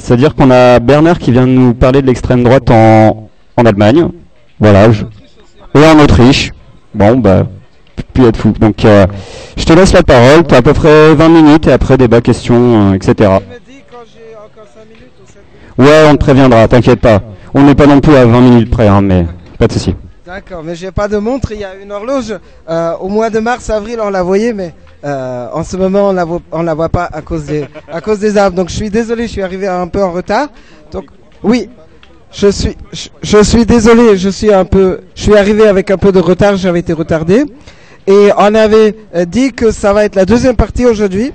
C'est-à-dire qu'on a Bernard qui vient de nous parler de l'extrême droite en Allemagne. Voilà. Et en Autriche. Bon, bah, plus être fou. Donc, je te laisse la parole. Tu as à peu près 20 minutes et après débat, questions, etc. Tu me dis quand j'ai encore 5 minutes ou 7 minutes. Ouais, on te préviendra, t'inquiète pas. On n'est pas non plus à 20 minutes près, hein, mais pas de souci. D'accord, mais j'ai pas de montre, il y a une horloge. Au mois de mars, avril, on la voyait, mais en ce moment, on la voit pas à cause des arbres. Donc je suis désolé, je suis arrivé un peu en retard. Donc oui, je suis désolé, je suis arrivé avec un peu de retard, j'avais été retardé. Et on avait dit que ça va être la deuxième partie aujourd'hui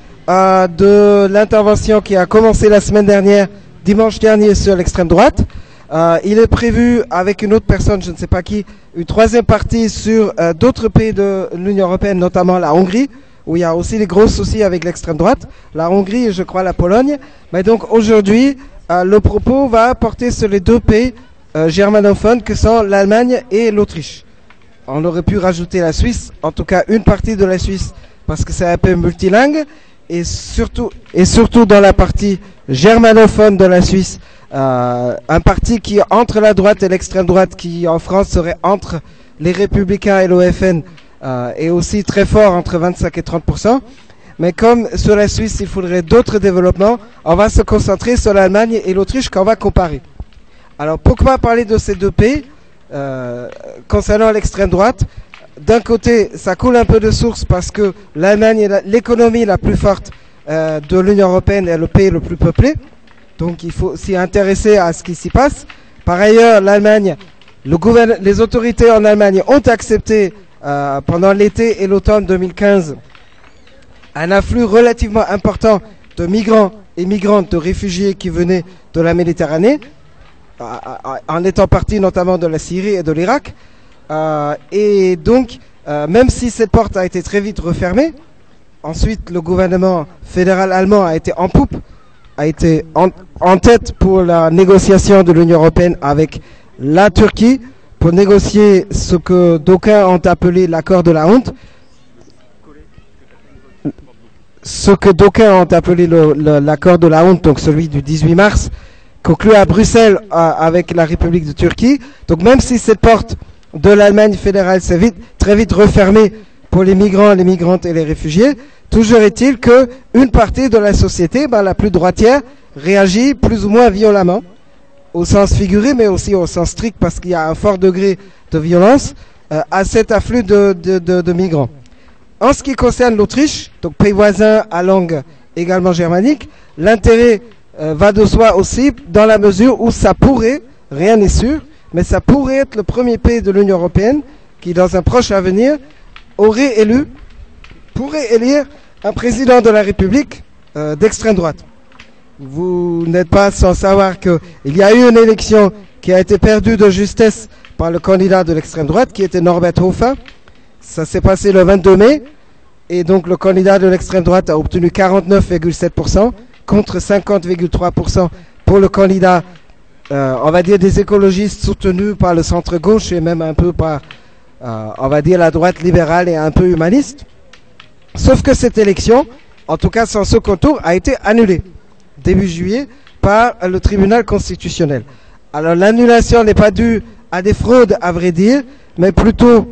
de l'intervention qui a commencé la semaine dernière, dimanche dernier, sur l'extrême droite. Il est prévu, avec une autre personne, je ne sais pas qui, une troisième partie sur d'autres pays de l'Union européenne, notamment la Hongrie, où il y a aussi les gros soucis avec l'extrême droite. La Hongrie et je crois la Pologne. Mais donc aujourd'hui, le propos va porter sur les deux pays germanophones que sont l'Allemagne et l'Autriche. On aurait pu rajouter la Suisse, en tout cas une partie de la Suisse, parce que c'est un peu multilingue, et surtout dans la partie germanophone de la Suisse, un parti qui est entre la droite et l'extrême droite, qui en France serait entre les Républicains et l'OFN, est aussi très fort, entre 25 et 30%. Mais comme sur la Suisse, il faudrait d'autres développements, on va se concentrer sur l'Allemagne et l'Autriche qu'on va comparer. Alors pourquoi parler de ces deux pays concernant l'extrême droite? D'un côté, ça coule un peu de source parce que l'Allemagne est l'économie la plus forte de l'Union européenne et le pays le plus peuplé. Donc il faut s'y intéresser à ce qui s'y passe. Par ailleurs, l'Allemagne, les autorités en Allemagne ont accepté pendant l'été et l'automne 2015 un afflux relativement important de migrants et migrantes, de réfugiés qui venaient de la Méditerranée, en étant partis notamment de la Syrie et de l'Irak. Et donc, même si cette porte a été très vite refermée, ensuite le gouvernement fédéral allemand a été en poupe, a été en tête pour la négociation de l'Union européenne avec la Turquie pour négocier ce que d'aucuns ont appelé l'accord de la honte. Ce que d'aucuns ont appelé l'accord de la honte, donc celui du 18 mars, conclu à Bruxelles avec la République de Turquie. Donc même si cette porte de l'Allemagne fédérale s'est très vite refermée pour les migrants, les migrantes et les réfugiés, toujours est-il que une partie de la société, la plus droitière, réagit plus ou moins violemment, au sens figuré, mais aussi au sens strict, parce qu'il y a un fort degré de violence à cet afflux de migrants. En ce qui concerne l'Autriche, donc pays voisin à langue également germanique, l'intérêt va de soi aussi dans la mesure où ça pourrait, rien n'est sûr, mais ça pourrait être le premier pays de l'Union européenne qui, dans un proche avenir, pourrait élire un président de la République d'extrême droite. Vous n'êtes pas sans savoir qu'il y a eu une élection qui a été perdue de justesse par le candidat de l'extrême droite, qui était Norbert Hofer. Ça s'est passé le 22 mai, et donc le candidat de l'extrême droite a obtenu 49,7% contre 50,3% pour le candidat, on va dire, des écologistes soutenus par le centre-gauche et même un peu par, on va dire, la droite libérale et un peu humaniste. Sauf que cette élection, en tout cas sans ce contour, a été annulée début juillet par le tribunal constitutionnel. Alors l'annulation n'est pas due à des fraudes, à vrai dire, mais plutôt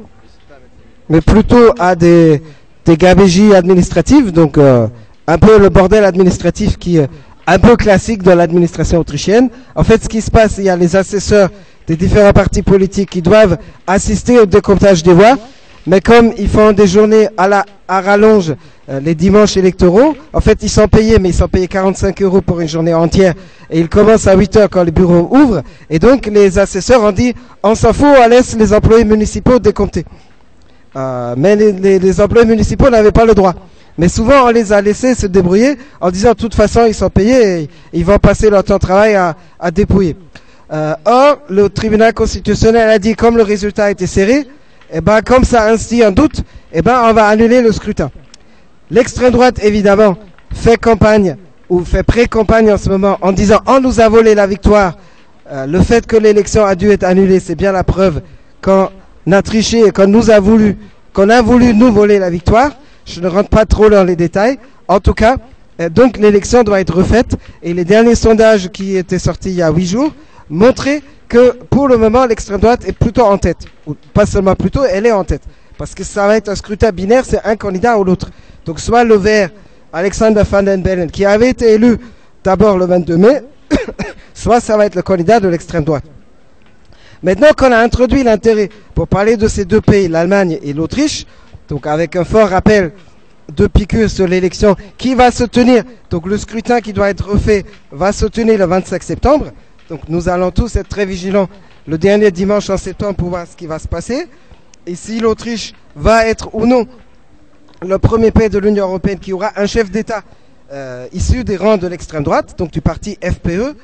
à des gabegies administratives, donc un peu le bordel administratif qui est un peu classique dans l'administration autrichienne. En fait, ce qui se passe, il y a les assesseurs des différents partis politiques qui doivent assister au décomptage des voix, mais comme ils font des journées à rallonge les dimanches électoraux, en fait ils sont payés, mais ils sont payés 45 € pour une journée entière, et ils commencent à 8 h quand les bureaux ouvrent, et donc les assesseurs ont dit on s'en fout, on laisse les employés municipaux décompter. Mais les employés municipaux n'avaient pas le droit. Mais souvent, on les a laissés se débrouiller en disant de toute façon, ils sont payés et ils vont passer leur temps de travail à dépouiller. Or, le tribunal constitutionnel a dit, comme le résultat était serré, comme ça instille un doute, on va annuler le scrutin. L'extrême droite, évidemment, fait campagne ou fait pré-campagne en ce moment en disant on nous a volé la victoire. Le fait que l'élection a dû être annulée, c'est bien la preuve qu'on a triché et qu'on a voulu nous voler la victoire. Je ne rentre pas trop dans les détails. En tout cas, Donc l'élection doit être refaite. Et les derniers sondages qui étaient sortis il y a 8 jours montraient que pour le moment l'extrême droite est plutôt en tête. Ou pas seulement plutôt, elle est en tête. Parce que ça va être un scrutin binaire, c'est un candidat ou l'autre. Donc soit le vert, Alexander Van den Bellen, qui avait été élu d'abord le 22 mai, soit ça va être le candidat de l'extrême droite. Maintenant qu'on a introduit l'intérêt pour parler de ces deux pays, l'Allemagne et l'Autriche, donc avec un fort rappel de piqûre sur l'élection qui va se tenir, donc le scrutin qui doit être refait va se tenir le 25 septembre. Donc nous allons tous être très vigilants le dernier dimanche en septembre pour voir ce qui va se passer. Et si l'Autriche va être ou non le premier pays de l'Union européenne qui aura un chef d'État issu des rangs de l'extrême droite, donc du parti FPE.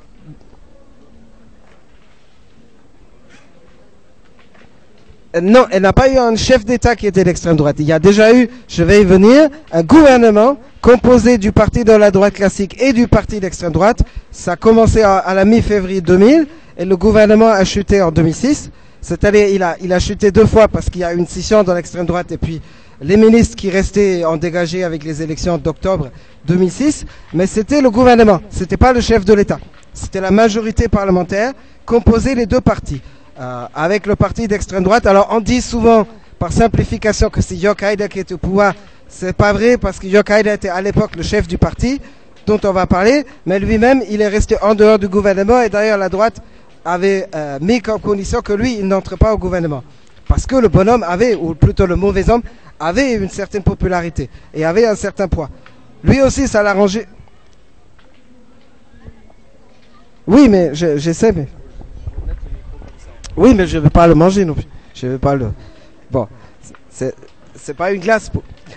Non, elle n'a pas eu un chef d'État qui était d'extrême droite. Il y a déjà eu, je vais y venir, un gouvernement composé du parti de la droite classique et du parti d'extrême droite. Ça a commencé à la mi-février 2000 et le gouvernement a chuté en 2006. C'est-à-dire il a chuté 2 fois parce qu'il y a eu une scission dans l'extrême droite et puis les ministres qui restaient ont dégagé avec les élections d'octobre 2006. Mais c'était le gouvernement, c'était pas le chef de l'État. C'était la majorité parlementaire composée des deux partis. Avec le parti d'extrême droite. Alors on dit souvent par simplification que c'est Jörg Haider qui est au pouvoir. C'est pas vrai parce que Jörg Haider était à l'époque le chef du parti dont on va parler, mais lui-même il est resté en dehors du gouvernement et d'ailleurs la droite avait mis comme condition que lui il n'entre pas au gouvernement parce que le bonhomme avait, ou plutôt le mauvais homme, avait une certaine popularité et avait un certain poids. Lui aussi ça l'arrangeait. Oui mais j'essaie mais... Oui, mais je ne vais pas le manger non plus. Je vais pas le... Bon, c'est pas une glace.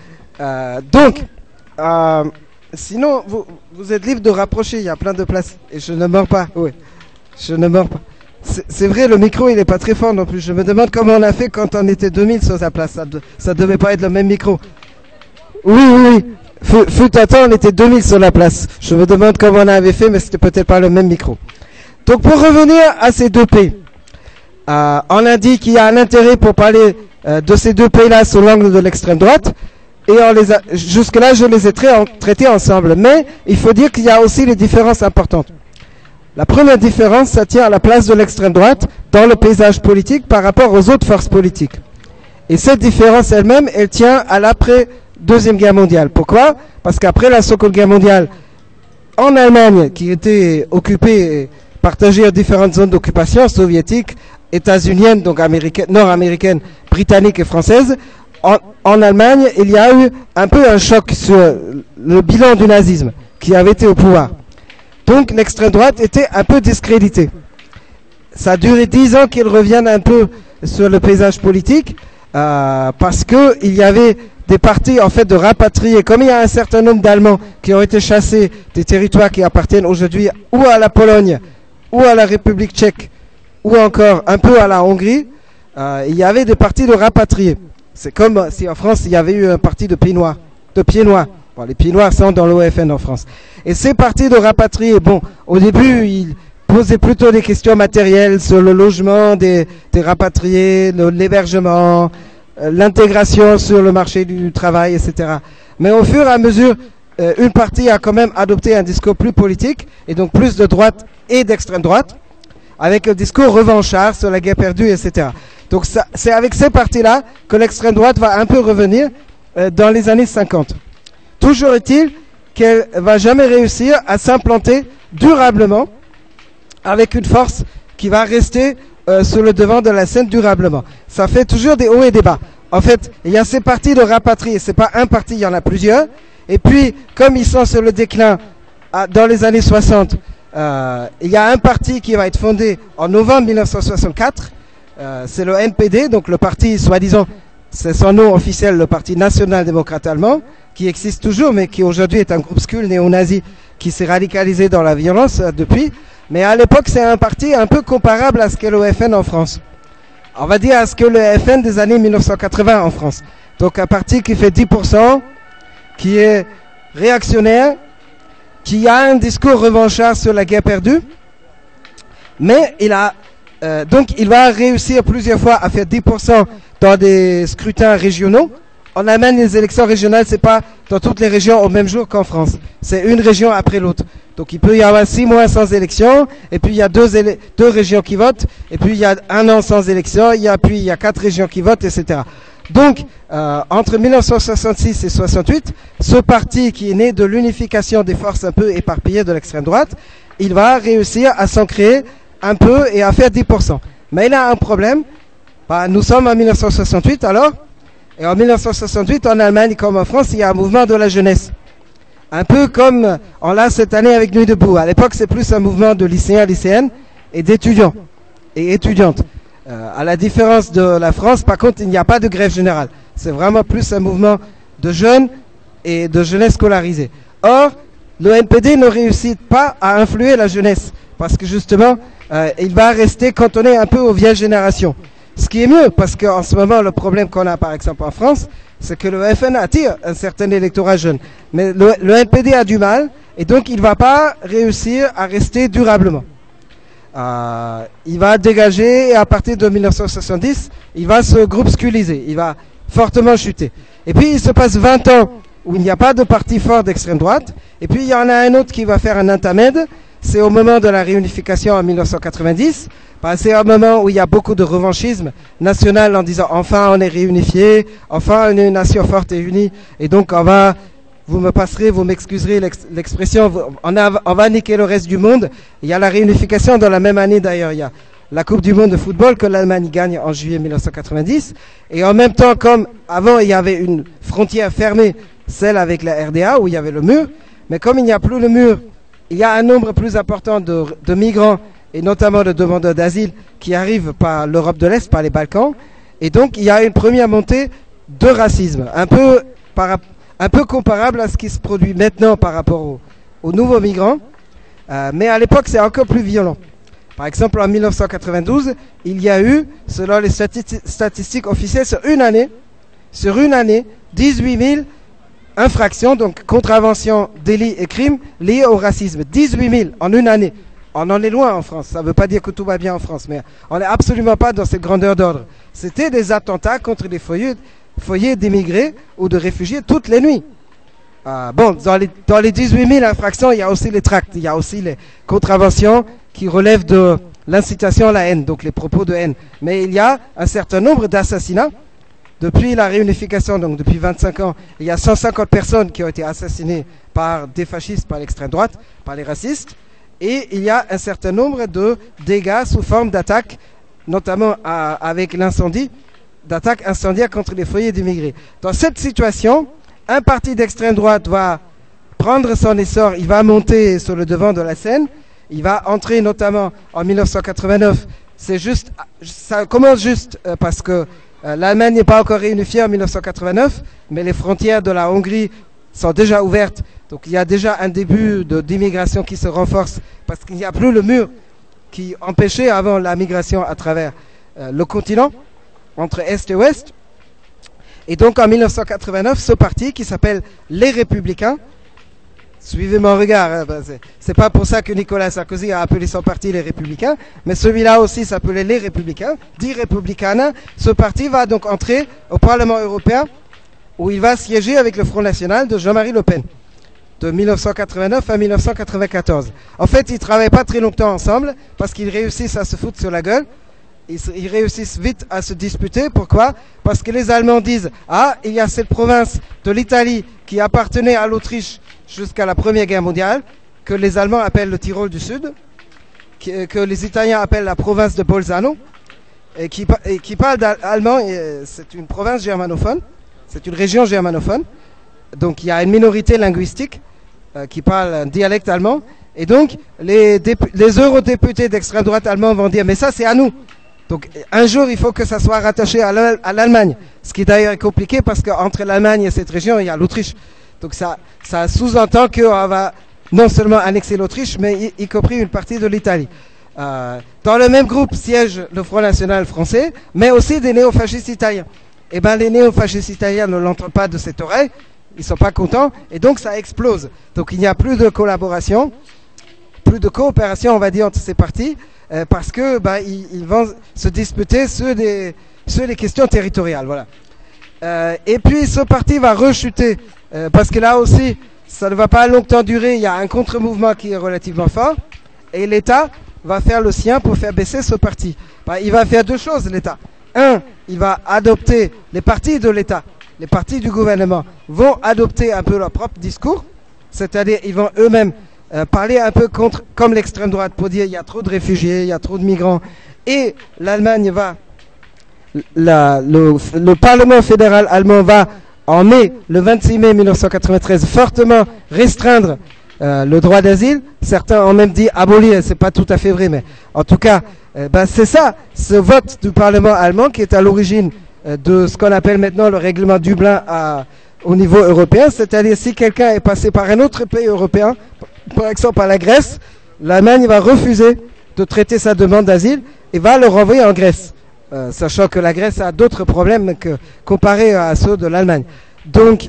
Sinon, vous êtes libre de rapprocher. Il y a plein de places. Et je ne mords pas. Oui, je ne mords pas. C'est vrai, le micro, il n'est pas très fort non plus. Je me demande comment on a fait quand on était 2000 sur sa place. Ça devait pas être le même micro. Oui. Fut un temps, on était 2000 sur la place. Je me demande comment on avait fait, mais c'était peut-être pas le même micro. Donc, pour revenir à ces deux pays. On a dit qu'il y a un intérêt pour parler de ces deux pays-là sous l'angle de l'extrême droite. Et jusque-là, je les ai traités ensemble. Mais il faut dire qu'il y a aussi des différences importantes. La première différence, ça tient à la place de l'extrême droite dans le paysage politique par rapport aux autres forces politiques. Et cette différence elle-même, elle tient à l'après-Deuxième Guerre mondiale. Pourquoi? Parce qu'après la Seconde Guerre mondiale, en Allemagne, qui était occupée et partagée en différentes zones d'occupation soviétiques, états-unienne, donc nord-américaine, britannique et française, en Allemagne, il y a eu un peu un choc sur le bilan du nazisme qui avait été au pouvoir. Donc l'extrême droite était un peu discréditée. Ça a duré 10 ans qu'ils reviennent un peu sur le paysage politique parce que il y avait des partis en fait de rapatriés. Comme il y a un certain nombre d'Allemands qui ont été chassés des territoires qui appartiennent aujourd'hui ou à la Pologne ou à la République tchèque ou encore un peu à la Hongrie, il y avait des partis de rapatriés. C'est comme si en France, il y avait eu un parti de pieds noirs. Bon, les pieds noirs sont dans l'OFN en France. Et ces partis de rapatriés, bon, au début, ils posaient plutôt des questions matérielles sur le logement des rapatriés, l'hébergement, l'intégration sur le marché du travail, etc. Mais au fur et à mesure, une partie a quand même adopté un discours plus politique, et donc plus de droite et d'extrême droite, avec un discours revanchard sur la guerre perdue, etc. Donc c'est avec ces partis-là que l'extrême droite va un peu revenir dans les années 50. Toujours est-il qu'elle va jamais réussir à s'implanter durablement avec une force qui va rester sur le devant de la scène durablement. Ça fait toujours des hauts et des bas. En fait, il y a ces partis de rapatriés, c'est pas un parti, il y en a plusieurs. Et puis, comme ils sont sur le déclin dans les années 60, il y a un parti qui va être fondé en novembre 1964, c'est le NPD, donc le parti soi-disant, c'est son nom officiel, le Parti national-démocrate allemand, qui existe toujours, mais qui aujourd'hui est un groupuscule néo-nazi qui s'est radicalisé dans la violence depuis. Mais à l'époque, c'est un parti un peu comparable à ce qu'est le FN en France. On va dire à ce que le FN des années 1980 en France. Donc un parti qui fait 10%, qui est réactionnaire, qui a un discours revanchard sur la guerre perdue, mais donc il va réussir plusieurs fois à faire 10% dans des scrutins régionaux, en Allemagne, les élections régionales, c'est pas dans toutes les régions au même jour qu'en France. C'est une région après l'autre. Donc il peut y avoir 6 mois sans élection, et puis il y a deux régions qui votent, et puis il y a 1 an sans élection, puis il y a 4 régions qui votent, etc. Donc, entre 1966 et 68, ce parti qui est né de l'unification des forces un peu éparpillées de l'extrême droite, il va réussir à s'ancrer un peu et à faire 10%. Mais il a un problème. Nous sommes en 1968 alors, et en 1968, en Allemagne comme en France, il y a un mouvement de la jeunesse. Un peu comme on l'a cette année avec Nuit debout. À l'époque, c'est plus un mouvement de lycéens, lycéennes et d'étudiants et étudiantes. À la différence de la France, par contre, il n'y a pas de grève générale. C'est vraiment plus un mouvement de jeunes et de jeunesse scolarisée. Or, le NPD ne réussit pas à influer la jeunesse parce que justement, il va rester cantonné un peu aux vieilles générations. Ce qui est mieux, parce qu'en ce moment, le problème qu'on a par exemple en France, c'est que le FN attire un certain électorat jeune. Mais le NPD a du mal, et donc il ne va pas réussir à rester durablement. Il va dégager, et à partir de 1970, il va se groupusculiser, il va fortement chuter. Et puis il se passe 20 ans où il n'y a pas de parti fort d'extrême droite, et puis il y en a un autre qui va faire un intermède, c'est au moment de la réunification en 1990, c'est un moment où il y a beaucoup de revanchisme national en disant enfin on est réunifié, enfin on est une nation forte et unie, et donc vous me passerez, vous m'excuserez l'expression, on va niquer le reste du monde. Il y a la réunification dans la même année d'ailleurs, il y a la Coupe du monde de football que l'Allemagne gagne en juillet 1990, et en même temps comme avant il y avait une frontière fermée, celle avec la RDA où il y avait le mur, mais comme il n'y a plus le mur, il y a un nombre plus important de migrants et notamment de demandeurs d'asile qui arrivent par l'Europe de l'Est, par les Balkans. Et donc, il y a une première montée de racisme, un peu comparable à ce qui se produit maintenant par rapport aux nouveaux migrants. Mais à l'époque, c'est encore plus violent. Par exemple, en 1992, il y a eu, selon les statistiques officielles, sur une année, 18 000 infractions, donc contraventions, délits et crimes liés au racisme. 18 000 en une année. On en est loin en France, ça ne veut pas dire que tout va bien en France, mais on n'est absolument pas dans cette grandeur d'ordre. C'était des attentats contre des foyers d'immigrés ou de réfugiés toutes les nuits. Dans les 18 000 infractions, il y a aussi les tracts, il y a aussi les contraventions qui relèvent de l'incitation à la haine, donc les propos de haine. Mais il y a un certain nombre d'assassinats. Depuis la réunification, donc depuis 25 ans, il y a 150 personnes qui ont été assassinées par des fascistes, par l'extrême droite, par les racistes. Et il y a un certain nombre de dégâts sous forme d'attaques, notamment avec l'incendie, d'attaques incendiaires contre les foyers d'immigrés. Dans cette situation, un parti d'extrême droite va prendre son essor, il va monter sur le devant de la scène, il va entrer notamment en 1989. Ça commence juste parce que l'Allemagne n'est pas encore réunifiée en 1989, mais les frontières de la Hongrie sont déjà ouvertes. Donc il y a déjà un début d'immigration qui se renforce parce qu'il n'y a plus le mur qui empêchait avant la migration à travers le continent, entre Est et Ouest. Et donc en 1989, ce parti qui s'appelle les Républicains, suivez mon regard, c'est pas pour ça que Nicolas Sarkozy a appelé son parti les Républicains, mais celui-là aussi s'appelait les Républicains, dit Republicana. Ce parti va donc entrer au Parlement européen où il va siéger avec le Front National de Jean-Marie Le Pen, de 1989 à 1994. En fait, ils ne travaillent pas très longtemps ensemble parce qu'ils réussissent à se foutre sur la gueule. Ils réussissent vite à se disputer. Pourquoi? Parce que les Allemands disent « Ah, il y a cette province de l'Italie qui appartenait à l'Autriche jusqu'à la Première Guerre mondiale, que les Allemands appellent le Tyrol du Sud, que les Italiens appellent la province de Bolzano, et qui parle allemand. C'est une province germanophone, c'est une région germanophone. Donc il y a une minorité linguistique qui parle un dialecte allemand. Et donc les eurodéputés d'extrême droite allemands vont dire « Mais ça, c'est à nous ». Donc un jour, il faut que ça soit rattaché à l'Allemagne. Ce qui d'ailleurs est compliqué parce qu'entre l'Allemagne et cette région, il y a l'Autriche. Donc ça sous-entend qu'on va non seulement annexer l'Autriche, mais y compris une partie de l'Italie. Dans le même groupe siège le Front National français, mais aussi des néofascistes italiens. Eh bien, les néofascistes italiens ne l'entendent pas de cette oreille, ils ne sont pas contents, et donc ça explose. Donc il n'y a plus de collaboration, plus de coopération, on va dire, entre ces partis, parce que ils vont se disputer sur les questions territoriales. Voilà. Et puis ce parti va rechuter, parce que là aussi, ça ne va pas longtemps durer, il y a un contre-mouvement qui est relativement fort, et l'État va faire le sien pour faire baisser ce parti. Il va faire deux choses, l'État. Un, il va adopter les partis de l'État, les partis du gouvernement vont adopter un peu leur propre discours, c'est-à-dire ils vont eux-mêmes parler un peu contre, comme l'extrême droite, pour dire il y a trop de réfugiés, il y a trop de migrants, et l'Allemagne va, le Parlement fédéral allemand va en mai, le 26 mai 1993, fortement restreindre le droit d'asile. Certains ont même dit abolir, c'est pas tout à fait vrai, mais en tout cas, c'est ça, ce vote du Parlement allemand qui est à l'origine de ce qu'on appelle maintenant le règlement Dublin au niveau européen, c'est-à-dire si quelqu'un est passé par un autre pays européen, par exemple par la Grèce, l'Allemagne va refuser de traiter sa demande d'asile et va le renvoyer en Grèce, sachant que la Grèce a d'autres problèmes comparés à ceux de l'Allemagne. Donc,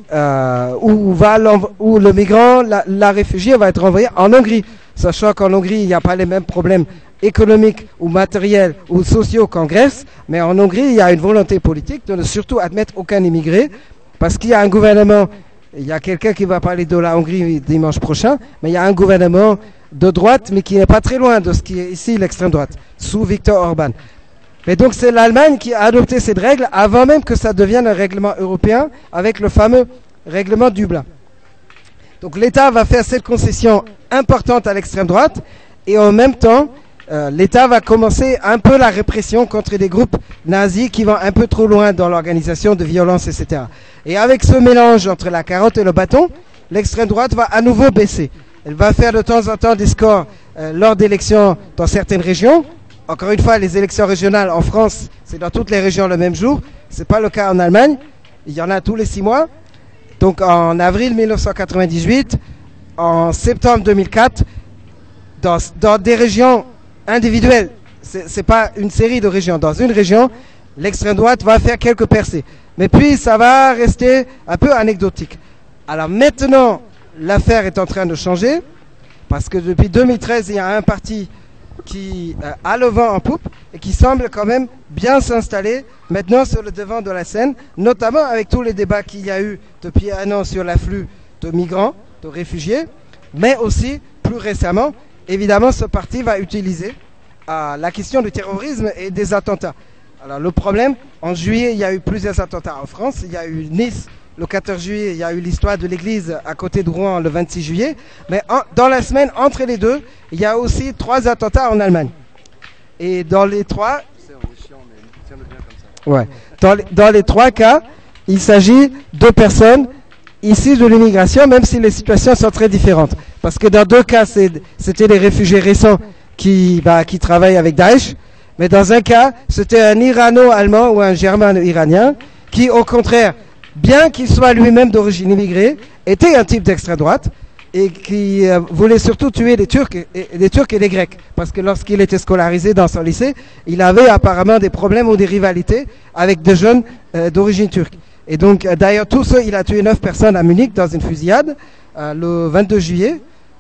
où le migrant, la réfugiée va être renvoyée en Hongrie, sachant qu'en Hongrie, il n'y a pas les mêmes problèmes économiques ou matériels ou sociaux qu'en Grèce, mais en Hongrie, il y a une volonté politique de ne surtout admettre aucun immigré, parce qu'il y a un gouvernement, il y a quelqu'un qui va parler de la Hongrie dimanche prochain, mais il y a un gouvernement de droite, mais qui n'est pas très loin de ce qui est ici l'extrême droite, sous Viktor Orban. Mais donc c'est l'Allemagne qui a adopté cette règle avant même que ça devienne un règlement européen avec le fameux règlement Dublin. Donc l'État va faire cette concession importante à l'extrême droite et en même temps l'État va commencer un peu la répression contre des groupes nazis qui vont un peu trop loin dans l'organisation de violence, etc. Et avec ce mélange entre la carotte et le bâton, l'extrême droite va à nouveau baisser. Elle va faire de temps en temps des scores lors d'élections dans certaines régions. Encore une fois, les élections régionales en France, c'est dans toutes les régions le même jour. Ce n'est pas le cas en Allemagne. Il y en a tous les 6 mois. Donc en avril 1998, en septembre 2004, dans des régions individuelles, ce n'est pas une série de régions. Dans une région, l'extrême droite va faire quelques percées. Mais puis, ça va rester un peu anecdotique. Alors maintenant, l'affaire est en train de changer, parce que depuis 2013, il y a un parti qui a le vent en poupe et qui semble quand même bien s'installer maintenant sur le devant de la scène, notamment avec tous les débats qu'il y a eu depuis un an sur l'afflux de migrants, de réfugiés, mais aussi, plus récemment, évidemment, ce parti va utiliser la question du terrorisme et des attentats. Alors le problème, en juillet, il y a eu plusieurs attentats en France, il y a eu Nice, le 14 juillet, il y a eu l'histoire de l'église à côté de Rouen le 26 juillet. Mais dans la semaine, entre les deux, il y a aussi 3 attentats en Allemagne. Et dans les 3... Ouais. Dans les 3 cas, il s'agit de personnes issues de l'immigration, même si les situations sont très différentes. Parce que dans 2 cas, c'était des réfugiés récents qui travaillent avec Daesh. Mais dans un cas, c'était un Irano-Allemand ou un Germano-Iranien qui, au contraire, bien qu'il soit lui-même d'origine immigrée, était un type d'extrême droite et qui voulait surtout tuer les Turcs et les Grecs. Parce que lorsqu'il était scolarisé dans son lycée, il avait apparemment des problèmes ou des rivalités avec des jeunes d'origine turque. Et donc, d'ailleurs, il a tué 9 personnes à Munich dans une fusillade le 22 juillet.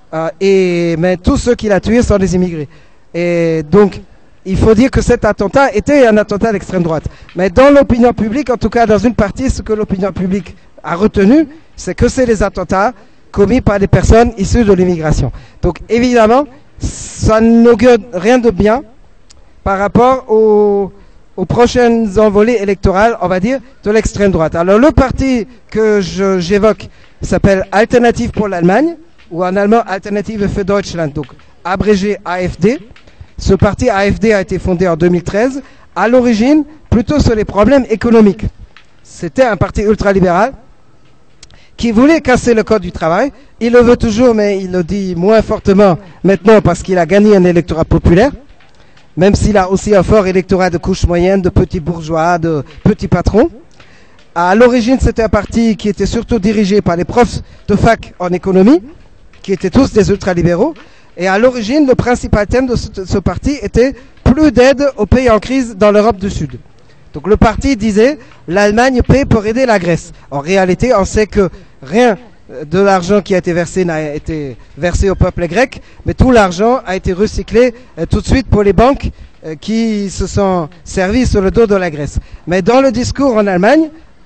Mais tous ceux qu'il a tués sont des immigrés. Et donc, il faut dire que cet attentat était un attentat d'extrême droite. Mais dans l'opinion publique, en tout cas dans une partie, ce que l'opinion publique a retenu, c'est que c'est des attentats commis par des personnes issues de l'immigration. Donc évidemment, ça n'augure rien de bien par rapport aux prochaines envolées électorales, on va dire, de l'extrême droite. Alors le parti que j'évoque s'appelle Alternative pour l'Allemagne, ou en allemand Alternative für Deutschland, donc abrégé AfD. Ce parti AfD a été fondé en 2013, à l'origine plutôt sur les problèmes économiques. C'était un parti ultralibéral qui voulait casser le code du travail. Il le veut toujours, mais il le dit moins fortement maintenant parce qu'il a gagné un électorat populaire, même s'il a aussi un fort électorat de couche moyenne, de petits bourgeois, de petits patrons. À l'origine, c'était un parti qui était surtout dirigé par les profs de fac en économie, qui étaient tous des ultralibéraux. Et à l'origine, le principal thème de ce parti était plus d'aide aux pays en crise dans l'Europe du Sud. Donc le parti disait l'Allemagne paie pour aider la Grèce. En réalité, on sait que rien de l'argent qui a été versé n'a été versé au peuple grec, mais tout l'argent a été recyclé tout de suite pour les banques qui se sont servies sur le dos de la Grèce. Mais dans le discours en Allemagne,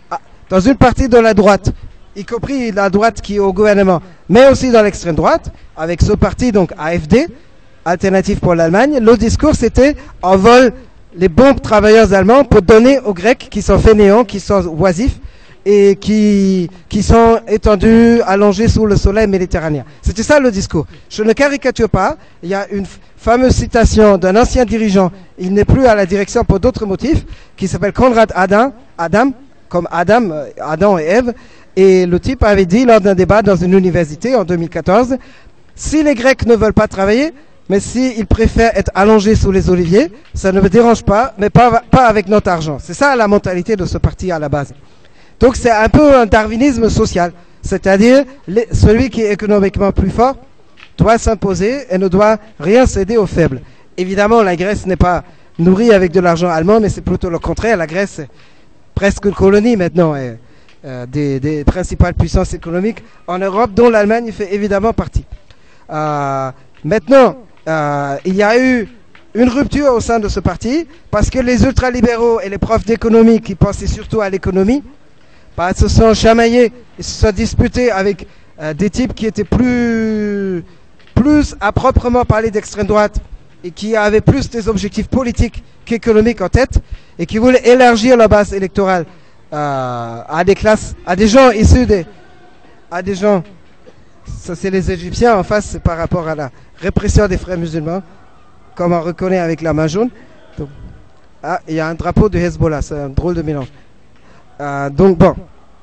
dans une partie de la droite, y compris la droite qui est au gouvernement, mais aussi dans l'extrême droite, avec ce parti, donc AfD, Alternative pour l'Allemagne, le discours c'était on vole les bons travailleurs allemands pour donner aux Grecs qui sont fainéants, qui sont oisifs et qui sont étendus, allongés sous le soleil méditerranéen. C'était ça le discours. Je ne caricature pas. Il y a une fameuse citation d'un ancien dirigeant, il n'est plus à la direction pour d'autres motifs, qui s'appelle Konrad Adam, comme Adam et Ève. Et le type avait dit lors d'un débat dans une université en 2014, si les Grecs ne veulent pas travailler, mais s'ils préfèrent être allongés sous les oliviers, ça ne me dérange pas, mais pas avec notre argent. C'est ça la mentalité de ce parti à la base. Donc c'est un peu un darwinisme social. C'est-à-dire, celui qui est économiquement plus fort doit s'imposer et ne doit rien céder aux faibles. Évidemment, la Grèce n'est pas nourrie avec de l'argent allemand, mais c'est plutôt le contraire. La Grèce est presque une colonie maintenant des principales puissances économiques en Europe, dont l'Allemagne fait évidemment partie. Maintenant, il y a eu une rupture au sein de ce parti parce que les ultralibéraux et les profs d'économie qui pensaient surtout à l'économie se sont chamaillés et se sont disputés avec des types qui étaient plus à proprement parler d'extrême droite et qui avaient plus des objectifs politiques qu'économiques en tête et qui voulaient élargir la base électorale à des classes, à des gens issus à des gens. Ça, c'est les Égyptiens en face, c'est par rapport à la répression des frères musulmans, comme on reconnaît avec la main jaune. Donc, il y a un drapeau du Hezbollah, c'est un drôle de mélange. Donc, bon.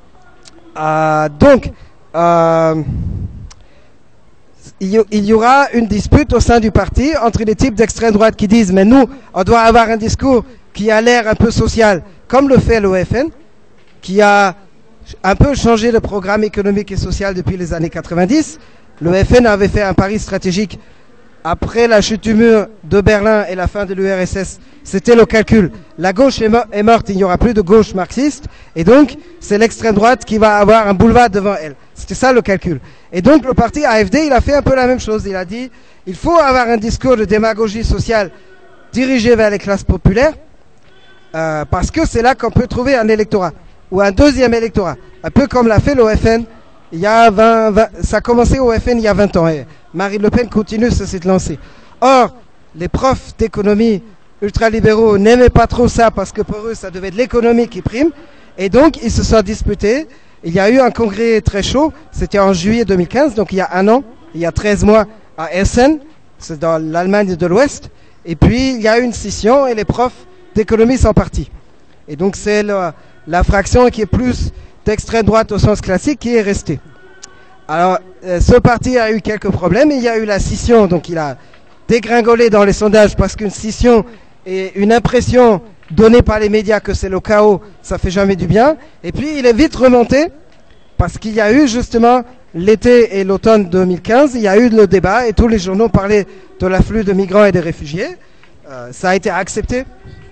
Il y aura une dispute au sein du parti entre les types d'extrême droite qui disent mais nous, on doit avoir un discours qui a l'air un peu social, comme le fait l'OFN, qui a un peu changé le programme économique et social depuis les années 90. Le FN avait fait un pari stratégique après la chute du mur de Berlin et la fin de l'URSS. C'était le calcul. La gauche est morte, il n'y aura plus de gauche marxiste. Et donc, c'est l'extrême droite qui va avoir un boulevard devant elle. C'était ça le calcul. Et donc, le parti AfD, il a fait un peu la même chose. Il a dit, il faut avoir un discours de démagogie sociale dirigé vers les classes populaires, parce que c'est là qu'on peut trouver un électorat. Ou un deuxième électorat, un peu comme l'a fait l'OFN il y a ça a commencé au FN il y a 20 ans et Marine Le Pen continue sur cette lancée. Or, les profs d'économie ultralibéraux n'aimaient pas trop ça parce que pour eux ça devait être l'économie qui prime et donc ils se sont disputés. Il y a eu un congrès très chaud, c'était en juillet 2015, donc il y a un an, il y a 13 mois à Essen, c'est dans l'Allemagne de l'Ouest, et puis il y a eu une scission et les profs d'économie sont partis. Et donc c'est la fraction qui est plus d'extrême droite au sens classique qui est restée. Alors, ce parti a eu quelques problèmes. Il y a eu la scission, donc il a dégringolé dans les sondages parce qu'une scission et une impression donnée par les médias que c'est le chaos, ça fait jamais du bien. Et puis, il est vite remonté parce qu'il y a eu justement l'été et l'automne 2015, il y a eu le débat et tous les journaux parlaient de l'afflux de migrants et de réfugiés. Ça a été accepté.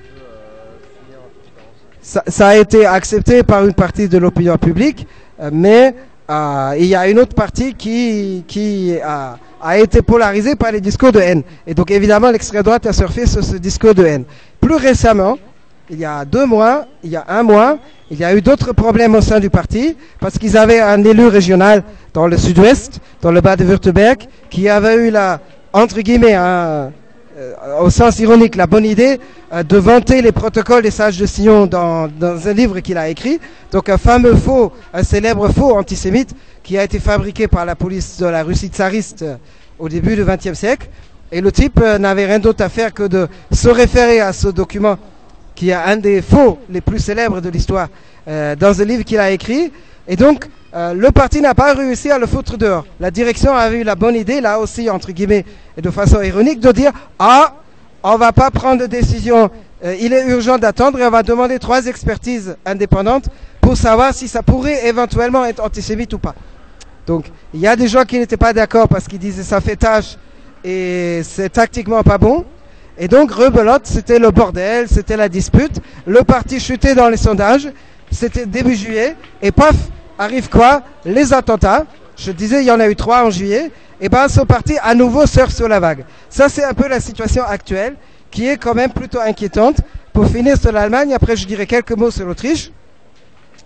Ça a été accepté par une partie de l'opinion publique, mais il y a une autre partie qui a été polarisée par les discours de haine. Et donc évidemment l'extrême droite a surfé sur ce discours de haine. Plus récemment, il y a 2 mois, il y a 1 mois, il y a eu d'autres problèmes au sein du parti, parce qu'ils avaient un élu régional dans le sud-ouest, dans le Bade-Württemberg, qui avait eu entre guillemets, au sens ironique, la bonne idée de vanter les protocoles des sages de Sion dans un livre qu'il a écrit. Donc un célèbre faux antisémite qui a été fabriqué par la police de la Russie tsariste au début du XXe siècle. Et le type n'avait rien d'autre à faire que de se référer à ce document qui est un des faux les plus célèbres de l'histoire dans un livre qu'il a écrit. Et donc, le parti n'a pas réussi à le foutre dehors. La direction avait eu la bonne idée, là aussi, entre guillemets, et de façon ironique, de dire « Ah, on va pas prendre de décision, il est urgent d'attendre et on va demander 3 expertises indépendantes pour savoir si ça pourrait éventuellement être antisémite ou pas. » Donc, il y a des gens qui n'étaient pas d'accord parce qu'ils disaient « ça fait tâche et c'est tactiquement pas bon ». Et donc, rebelote, c'était le bordel, c'était la dispute. Le parti chutait dans les sondages, c'était début juillet, et paf, arrive quoi? Les attentats. Je disais, il y en a eu 3 en juillet. Et bien, ce parti, à nouveau, surfe sur la vague. Ça, c'est un peu la situation actuelle, qui est quand même plutôt inquiétante. Pour finir sur l'Allemagne, après, je dirai quelques mots sur l'Autriche.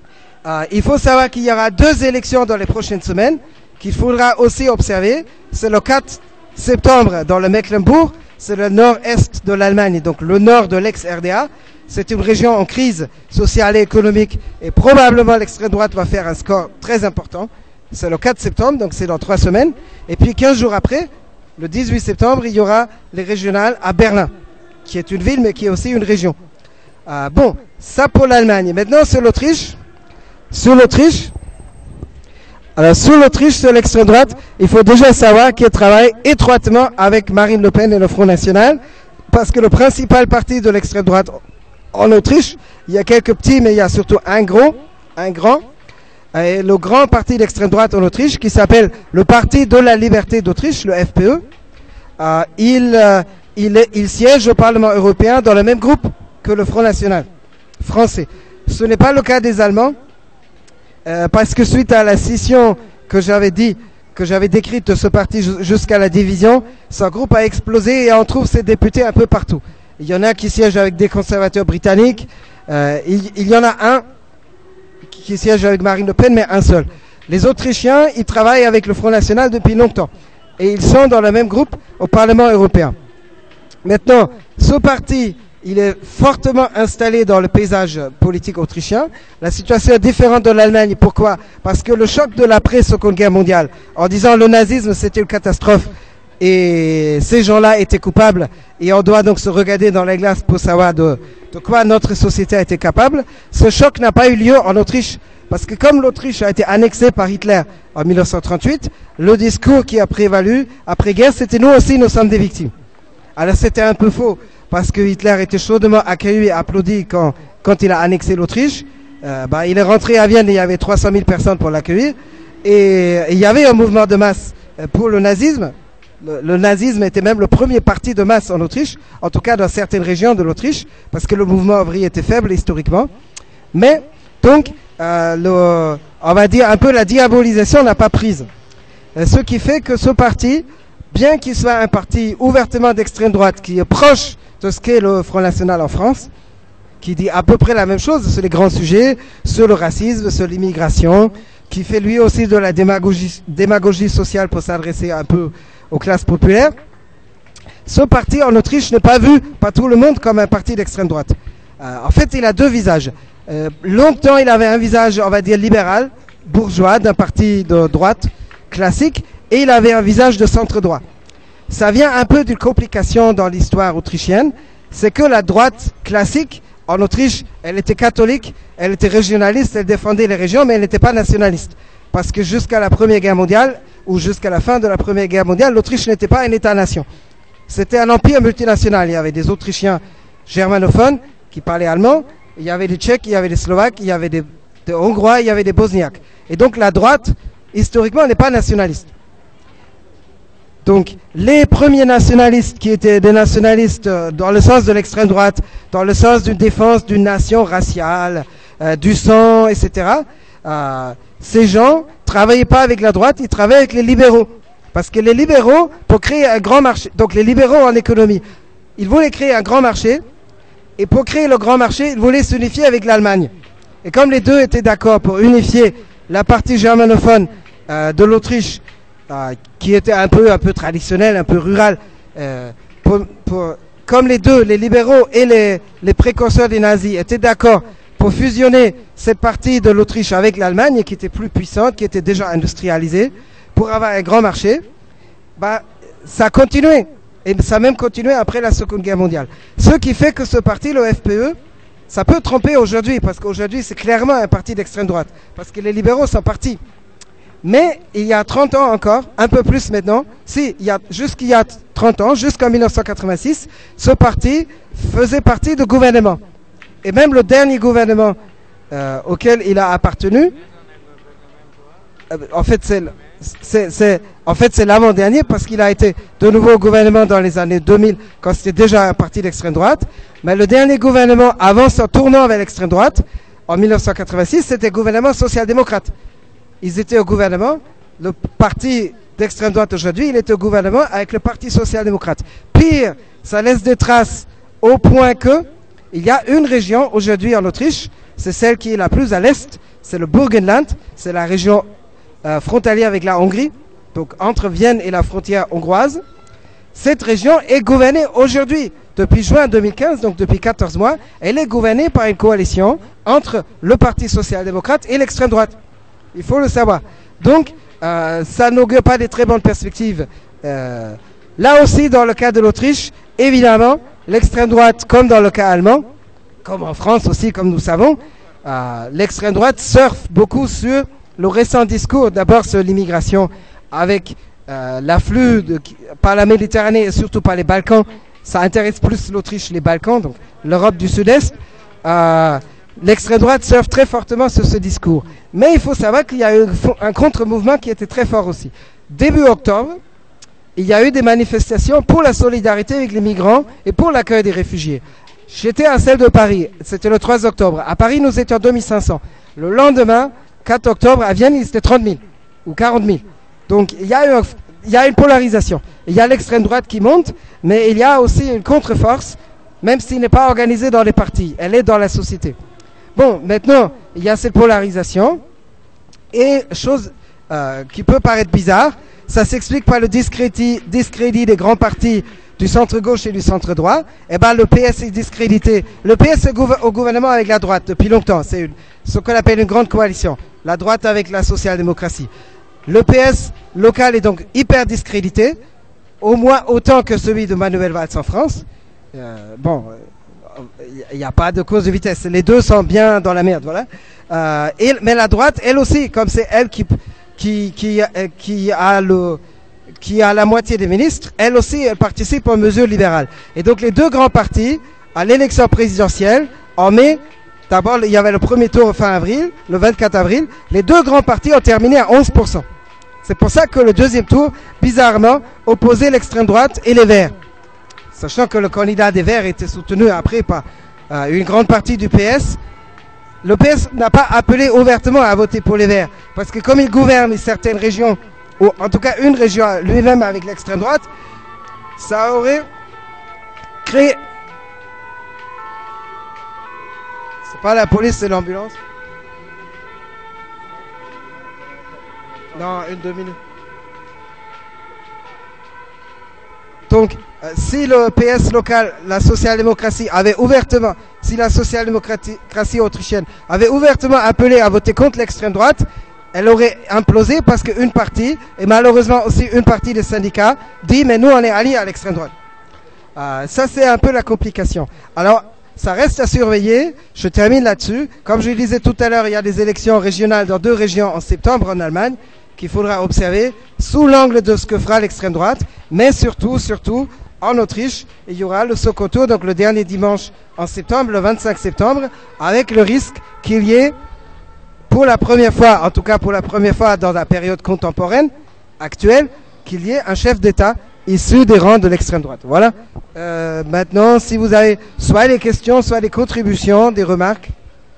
Il faut savoir qu'il y aura 2 élections dans les prochaines semaines qu'il faudra aussi observer. C'est le 4 septembre dans le Mecklembourg, c'est le nord-est de l'Allemagne, donc le nord de l'ex-RDA. C'est une région en crise sociale et économique et probablement l'extrême droite va faire un score très important. C'est le 4 septembre, donc c'est dans 3 semaines. Et puis 15 jours après, le 18 septembre, il y aura les régionales à Berlin, qui est une ville mais qui est aussi une région. Bon, ça pour l'Allemagne. Maintenant sur l'Autriche. Alors sur l'Autriche, sur l'extrême droite, il faut déjà savoir qu'elle travaille étroitement avec Marine Le Pen et le Front National, parce que le principal parti de l'extrême droite en Autriche, il y a quelques petits, mais il y a surtout un grand, et le grand parti d'extrême droite en Autriche, qui s'appelle le Parti de la Liberté d'Autriche, le FPE, il siège au Parlement européen dans le même groupe que le Front National français. Ce n'est pas le cas des Allemands, parce que suite à la scission que j'avais décrite de ce parti jusqu'à la division, ce groupe a explosé et on trouve ses députés un peu partout. Il y en a qui siègent avec des conservateurs britanniques, il y en a un qui siège avec Marine Le Pen, mais un seul. Les Autrichiens, ils travaillent avec le Front National depuis longtemps et ils sont dans le même groupe au Parlement européen. Maintenant, ce parti, il est fortement installé dans le paysage politique autrichien. La situation est différente de l'Allemagne. Pourquoi? Parce que le choc de l'après-Seconde Guerre mondiale, en disant le nazisme c'était une catastrophe et ces gens-là étaient coupables et on doit donc se regarder dans la glace pour savoir de quoi notre société a été capable, ce choc n'a pas eu lieu en Autriche. Parce que comme l'Autriche a été annexée par Hitler en 1938, le discours qui a prévalu après-guerre, c'était nous aussi, nous sommes des victimes. Alors c'était un peu faux. Parce que Hitler était chaudement accueilli et applaudi quand il a annexé l'Autriche. Il est rentré à Vienne et il y avait 300 000 personnes pour l'accueillir. Et il y avait un mouvement de masse pour le nazisme. Le nazisme était même le premier parti de masse en Autriche, en tout cas dans certaines régions de l'Autriche, parce que le mouvement ouvrier était faible historiquement. Mais donc, on va dire un peu la diabolisation n'a pas prise. Ce qui fait que ce parti, bien qu'il soit un parti ouvertement d'extrême droite, qui est proche de ce qu'est le Front National en France, qui dit à peu près la même chose sur les grands sujets, sur le racisme, sur l'immigration, qui fait lui aussi de la démagogie sociale pour s'adresser un peu aux classes populaires. Ce parti en Autriche n'est pas vu par tout le monde comme un parti d'extrême droite. En fait, il a 2 visages. Longtemps, il avait un visage, on va dire, libéral, bourgeois, d'un parti de droite classique, et il avait un visage de centre-droit. Ça vient un peu d'une complication dans l'histoire autrichienne, c'est que la droite classique en Autriche, elle était catholique, elle était régionaliste, elle défendait les régions, mais elle n'était pas nationaliste. Parce que jusqu'à la Première Guerre mondiale, ou jusqu'à la fin de la Première Guerre mondiale, l'Autriche n'était pas un État-nation. C'était un empire multinational. Il y avait des Autrichiens germanophones qui parlaient allemand, il y avait des Tchèques, il y avait des Slovaques, il y avait des Hongrois, il y avait des Bosniaques. Et donc la droite, historiquement, n'est pas nationaliste. Donc, les premiers nationalistes qui étaient des nationalistes dans le sens de l'extrême droite, dans le sens d'une défense d'une nation raciale, du sang, etc., ces gens travaillaient pas avec la droite, ils travaillaient avec les libéraux. Parce que les libéraux, pour créer un grand marché, donc les libéraux en économie, ils voulaient créer un grand marché, et pour créer le grand marché, ils voulaient s'unifier avec l'Allemagne. Et comme les deux étaient d'accord pour unifier la partie germanophone de l'Autriche, qui était un peu traditionnel, un peu rural, comme les deux, les libéraux et les précurseurs des nazis étaient d'accord pour fusionner cette partie de l'Autriche avec l'Allemagne, qui était plus puissante, qui était déjà industrialisée, pour avoir un grand marché, ça a continué. Et ça a même continué après la Seconde Guerre mondiale. Ce qui fait que ce parti, le FPE, ça peut tromper aujourd'hui, parce qu'aujourd'hui c'est clairement un parti d'extrême droite, parce que les libéraux sont partis. Mais il y a 30 ans encore, un peu plus maintenant, jusqu'il y a 30 ans, jusqu'en 1986, ce parti faisait partie du gouvernement. Et même le dernier gouvernement auquel il a appartenu, en fait c'est l'avant-dernier, parce qu'il a été de nouveau au gouvernement dans les années 2000, quand c'était déjà un parti d'extrême droite. Mais le dernier gouvernement, avant son tournant vers l'extrême droite, en 1986, c'était le gouvernement social-démocrate. Ils étaient au gouvernement, le parti d'extrême droite aujourd'hui, il est au gouvernement avec le parti social-démocrate. Pire, ça laisse des traces au point que il y a une région aujourd'hui en Autriche c'est celle qui est la plus à l'est, c'est le Burgenland, c'est la région frontalière avec la Hongrie, donc entre Vienne et la frontière hongroise. Cette région est gouvernée aujourd'hui, depuis juin 2015, donc depuis 14 mois, elle est gouvernée par une coalition entre le Parti social-démocrate et l'extrême droite. Il faut le savoir. Donc, ça n'augure pas des très bonnes perspectives. Là aussi, dans le cas de l'Autriche, évidemment, l'extrême droite, comme dans le cas allemand, comme en France aussi, comme nous savons, l'extrême droite surfe beaucoup sur le récent discours, d'abord sur l'immigration, avec l'afflux par la Méditerranée et surtout par les Balkans. Ça intéresse plus l'Autriche, les Balkans, donc l'Europe du Sud-Est. L'extrême droite surfe très fortement sur ce discours. Mais il faut savoir qu'il y a eu un contre-mouvement qui était très fort aussi. Début octobre, il y a eu des manifestations pour la solidarité avec les migrants et pour l'accueil des réfugiés. J'étais à celle de Paris, c'était le 3 octobre. À Paris, nous étions 2500. Le lendemain, 4 octobre, à Vienne, ils étaient 30 000 ou 40 000. Donc, il y a une polarisation. Il y a l'extrême droite qui monte, mais il y a aussi une contre-force, même s'il n'est pas organisé dans les partis. Elle est dans la société. Bon, maintenant, il y a cette polarisation. Et chose qui peut paraître bizarre, ça s'explique par le discrédit des grands partis du centre-gauche et du centre-droit. Eh ben, le PS est discrédité. Le PS est au gouvernement avec la droite depuis longtemps. C'est ce qu'on appelle une grande coalition. La droite avec la social-démocratie. Le PS local est donc hyper discrédité, au moins autant que celui de Manuel Valls en France. Il n'y a pas de cause de vitesse. Les deux sont bien dans la merde, voilà. Mais la droite, elle aussi, comme c'est elle qui a la moitié des ministres, elle aussi elle participe aux mesures libérales. Et donc les deux grands partis, à l'élection présidentielle, en mai, d'abord il y avait le premier tour fin avril, le 24 avril, les deux grands partis ont terminé à 11%. C'est pour ça que le deuxième tour, bizarrement, opposait l'extrême droite et les Verts. Sachant que le candidat des Verts était soutenu après par une grande partie du PS. Le PS n'a pas appelé ouvertement à voter pour les Verts. Parce que comme il gouverne certaines régions, ou en tout cas une région lui-même avec l'extrême droite, ça aurait créé... C'est pas la police, c'est l'ambulance. Non, 2 minutes. Donc, si le PS local, la social-démocratie avait ouvertement, si la social-démocratie autrichienne avait ouvertement appelé à voter contre l'extrême droite, elle aurait implosé parce qu'une partie, et malheureusement aussi une partie des syndicats, dit mais nous on est alliés à l'extrême droite. Ça c'est un peu la complication. Alors, ça reste à surveiller. Je termine là-dessus. Comme je le disais tout à l'heure, il y a des élections régionales dans 2 régions en septembre en Allemagne qu'il faudra observer sous l'angle de ce que fera l'extrême droite, mais surtout, en Autriche, il y aura le second tour, donc le dernier dimanche en septembre, le 25 septembre, avec le risque qu'il y ait, pour la première fois, en tout cas pour la première fois dans la période contemporaine, actuelle, qu'il y ait un chef d'État issu des rangs de l'extrême droite. Voilà. Maintenant, si vous avez soit des questions, soit des contributions, des remarques.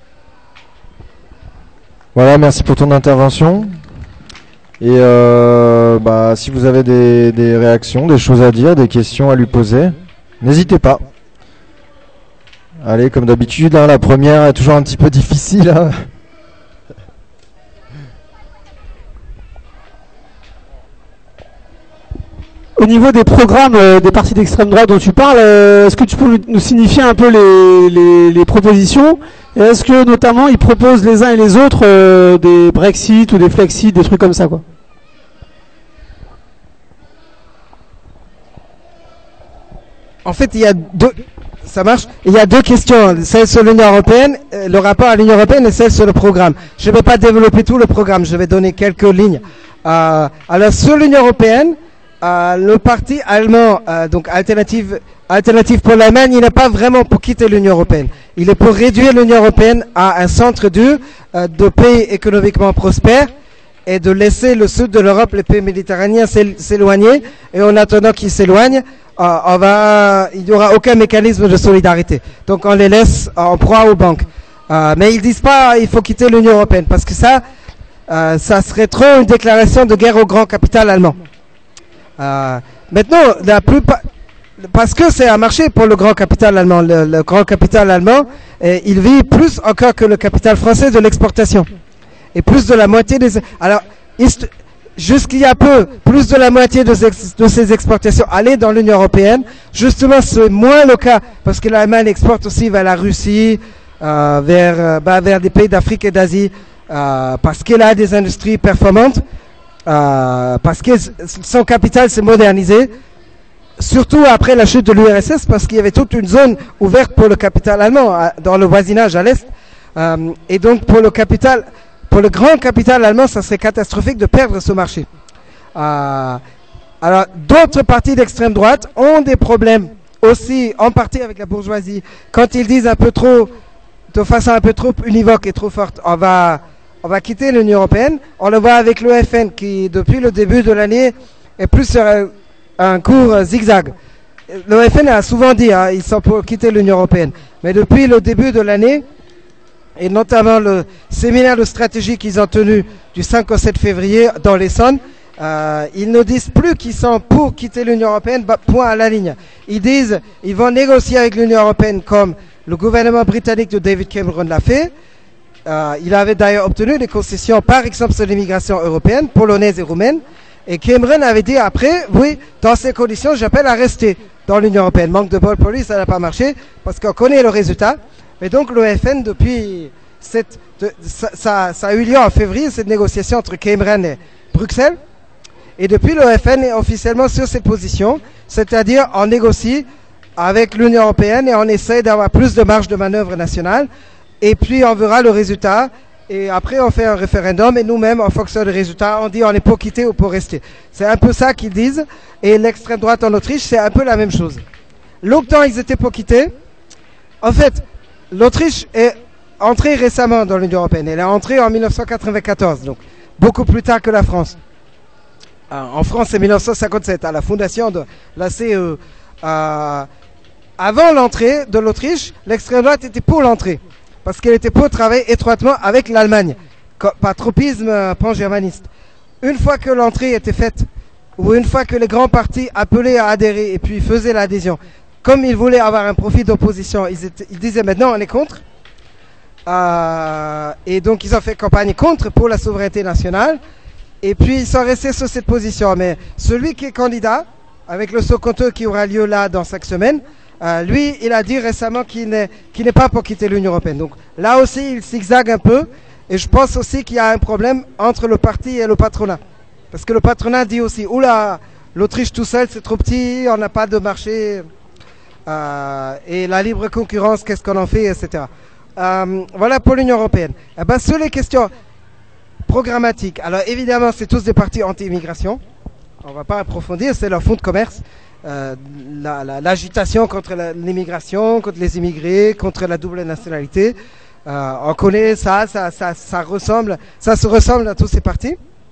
Voilà, merci pour ton intervention. Et si vous avez des réactions, des choses à dire, des questions à lui poser, n'hésitez pas. Allez, comme d'habitude, hein, la première est toujours un petit peu difficile. Hein. Au niveau des programmes des partis d'extrême droite dont tu parles, est-ce que tu peux nous signifier un peu les propositions? Et est-ce que notamment ils proposent les uns et les autres des Brexit ou des Flexit, des trucs comme ça, quoi? En fait, il y a deux questions, celle sur l'Union européenne, le rapport à l'Union européenne et celle sur le programme. Je ne vais pas développer tout le programme, je vais donner quelques lignes. Alors sur l'Union européenne, le parti allemand, donc Alternative pour l'Allemagne, il n'est pas vraiment pour quitter l'Union européenne. Il est pour réduire l'Union européenne à un centre dur de pays économiquement prospères et de laisser le sud de l'Europe, les pays méditerranéens s'éloigner. Et en attendant qu'ils s'éloignent, il n'y aura aucun mécanisme de solidarité. Donc on les laisse en proie aux banques. Mais ils disent pas il faut quitter l'Union européenne parce que ça serait trop une déclaration de guerre au grand capital allemand. Maintenant, parce que c'est un marché pour le grand capital allemand. Le grand capital allemand, il vit plus encore que le capital français de l'exportation. Et plus de la moitié des... Alors, jusqu'il y a peu, plus de la moitié de ces exportations allaient dans l'Union européenne. Justement, c'est moins le cas, parce que l'Allemagne exporte aussi vers la Russie, vers des pays d'Afrique et d'Asie, parce qu'elle a des industries performantes, parce que son capital s'est modernisé. Surtout après la chute de l'URSS, parce qu'il y avait toute une zone ouverte pour le capital allemand, dans le voisinage à l'Est. Et donc pour le grand capital allemand, ça serait catastrophique de perdre ce marché. Alors d'autres partis d'extrême droite ont des problèmes aussi, en partie avec la bourgeoisie, quand ils disent un peu trop, de façon un peu trop univoque et trop forte, on va quitter l'Union européenne. On le voit avec le FN qui, depuis le début de l'année, est plus sur un cours zigzag. Le FN a souvent dit ils sont pour quitter l'Union européenne. Mais depuis le début de l'année, et notamment le séminaire de stratégie qu'ils ont tenu du 5 au 7 février dans l'Essonne, ils ne disent plus qu'ils sont pour quitter l'Union européenne, point à la ligne. Ils disent ils vont négocier avec l'Union européenne comme le gouvernement britannique de David Cameron l'a fait. Il avait d'ailleurs obtenu des concessions, par exemple sur l'immigration européenne, polonaise et roumaine. Et Cameron avait dit après, oui, dans ces conditions, j'appelle à rester dans l'Union européenne. Manque de bol pour lui, ça n'a pas marché, parce qu'on connaît le résultat. Mais donc le FN, depuis ça a eu lieu en février, cette négociation entre Cameron et Bruxelles. Et depuis, le FN est officiellement sur cette position, c'est-à-dire on négocie avec l'Union européenne et on essaie d'avoir plus de marge de manœuvre nationale. Et puis on verra le résultat. Et après, on fait un référendum et nous-mêmes, en fonction des résultats, on dit on est pour quitter ou pour rester. C'est un peu ça qu'ils disent. Et l'extrême droite en Autriche, c'est un peu la même chose. Longtemps, ils étaient pour quitter. En fait, l'Autriche est entrée récemment dans l'Union européenne. Elle est entrée en 1994, donc beaucoup plus tard que la France. En France, c'est 1957, à la fondation de la CE. Avant l'entrée de l'Autriche, l'extrême droite était pour l'entrée. Parce qu'elle était pour travailler étroitement avec l'Allemagne, par tropisme pan-germaniste. Une fois que l'entrée était faite, ou une fois que les grands partis appelaient à adhérer et puis faisaient l'adhésion, comme ils voulaient avoir un profil d'opposition, ils disaient maintenant on est contre. Et donc ils ont fait campagne contre pour la souveraineté nationale. Et puis ils sont restés sur cette position. Mais celui qui est candidat, avec le second tour qui aura lieu là dans 5 semaines, lui, il a dit récemment qu'il n'est pas pour quitter l'Union européenne. Donc là aussi, il zigzague un peu. Et je pense aussi qu'il y a un problème entre le parti et le patronat. Parce que le patronat dit aussi, oula, l'Autriche tout seul, c'est trop petit, on n'a pas de marché. Et la libre concurrence, qu'est-ce qu'on en fait, etc. Voilà pour l'Union européenne. Eh ben, sur les questions programmatiques, alors évidemment, c'est tous des partis anti-immigration. On ne va pas approfondir, c'est leur fonds de commerce. L'agitation contre l'immigration, contre les immigrés, contre la double nationalité. On connaît ça se ressemble à tous ces partis.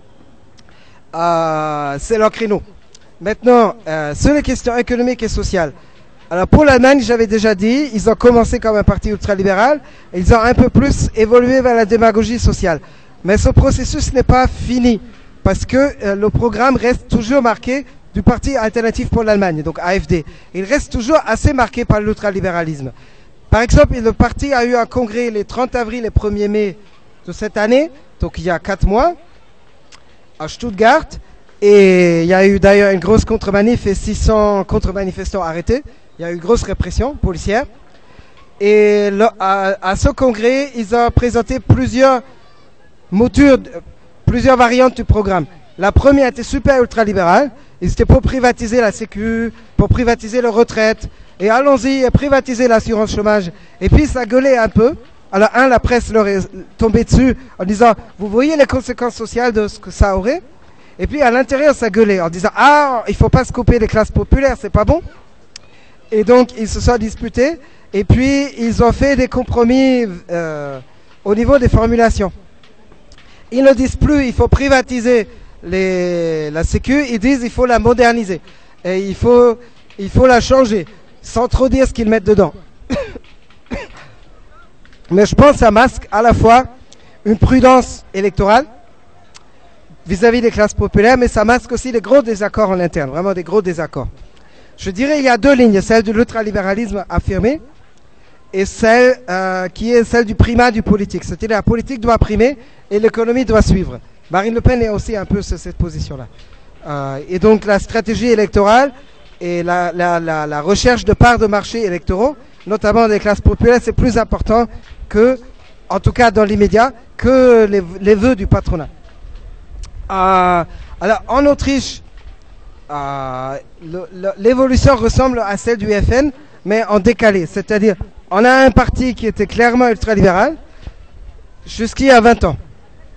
C'est leur créneau. Maintenant, sur les questions économiques et sociales. Alors pour l'Allemagne, j'avais déjà dit, ils ont commencé comme un parti ultralibéral, et ils ont un peu plus évolué vers la démagogie sociale. Mais ce processus n'est pas fini, parce que le programme reste toujours marqué du Parti alternatif pour l'Allemagne, donc AfD. Il reste toujours assez marqué par l'ultralibéralisme. Par exemple, le parti a eu un congrès les 30 avril et 1er mai de cette année, donc il y a 4 mois, à Stuttgart, et il y a eu d'ailleurs une grosse contre-manif et 600 contre-manifestants arrêtés. Il y a eu une grosse répression policière. Et à ce congrès, ils ont présenté plusieurs moutures, plusieurs variantes du programme. La première était super ultralibérale. Ils étaient pour privatiser la Sécu, pour privatiser les retraites. Et allons-y, privatiser l'assurance chômage. Et puis ça gueulait un peu. Alors la presse leur est tombée dessus en disant, vous voyez les conséquences sociales de ce que ça aurait. Et puis à l'intérieur, ça gueulait en disant, il faut pas se couper des classes populaires, c'est pas bon. Et donc ils se sont disputés. Et puis ils ont fait des compromis au niveau des formulations. Ils ne disent plus, il faut privatiser la Sécu, ils disent il faut la moderniser et il faut la changer sans trop dire ce qu'ils mettent dedans. Mais je pense que ça masque à la fois une prudence électorale vis-à-vis des classes populaires, mais ça masque aussi des gros désaccords en interne, vraiment des gros désaccords. Je dirais il y a deux lignes, celle de l'ultralibéralisme affirmé et celle qui est celle du primat du politique. C'est-à-dire la politique doit primer et l'économie doit suivre. Marine Le Pen est aussi un peu sur cette position-là. Et donc la stratégie électorale et la recherche de parts de marché électoraux, notamment des classes populaires, c'est plus important que, en tout cas dans l'immédiat, que les vœux du patronat. Alors en Autriche, l'évolution ressemble à celle du FN, mais en décalé. C'est-à-dire, on a un parti qui était clairement ultralibéral jusqu'il y a 20 ans.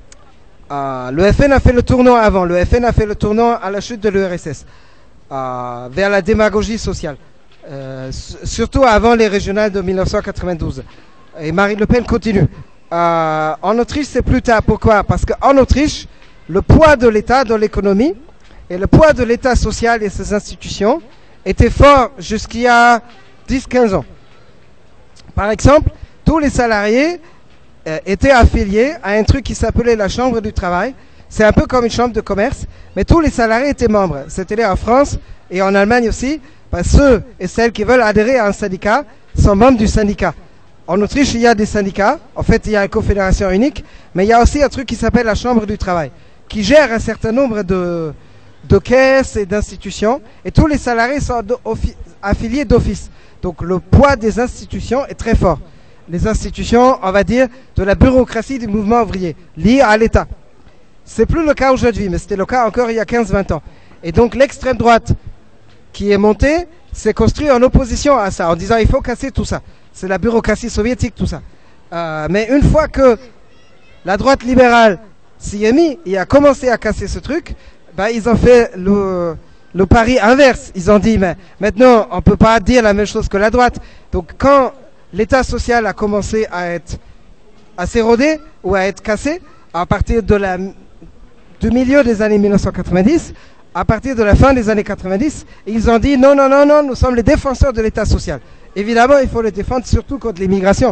Le FN a fait le tournant avant. Le FN a fait le tournant à la chute de l'URSS, vers la démagogie sociale. Surtout avant les régionales de 1992. Et Marine Le Pen continue. En Autriche, c'est plus tard. Pourquoi? Parce qu'en Autriche, le poids de l'État dans l'économie et le poids de l'État social et ses institutions était fort jusqu'il y a 10-15 ans. Par exemple, tous les salariés étaient affiliés à un truc qui s'appelait la Chambre du travail. C'est un peu comme une chambre de commerce, mais tous les salariés étaient membres. C'est-à-dire en France et en Allemagne aussi, ceux et celles qui veulent adhérer à un syndicat sont membres du syndicat. En Autriche, il y a des syndicats. En fait, il y a une confédération unique, mais il y a aussi un truc qui s'appelle la Chambre du travail, qui gère un certain nombre de caisses et d'institutions, et tous les salariés sont affiliés d'office. Donc le poids des institutions est très fort. Les institutions, on va dire, de la bureaucratie du mouvement ouvrier, liées à l'État. C'est plus le cas aujourd'hui, mais c'était le cas encore il y a 15-20 ans. Et donc l'extrême droite qui est montée s'est construite en opposition à ça, en disant il faut casser tout ça. C'est la bureaucratie soviétique, tout ça. Mais une fois que la droite libérale s'y est mise et a commencé à casser ce truc, ils ont fait le pari inverse. Ils ont dit, mais maintenant, on ne peut pas dire la même chose que la droite. Donc, quand l'État social a commencé à s'éroder ou à être cassé, à partir du milieu des années 1990, à partir de la fin des années 90, ils ont dit, non, nous sommes les défenseurs de l'État social. Évidemment, il faut le défendre surtout contre l'immigration.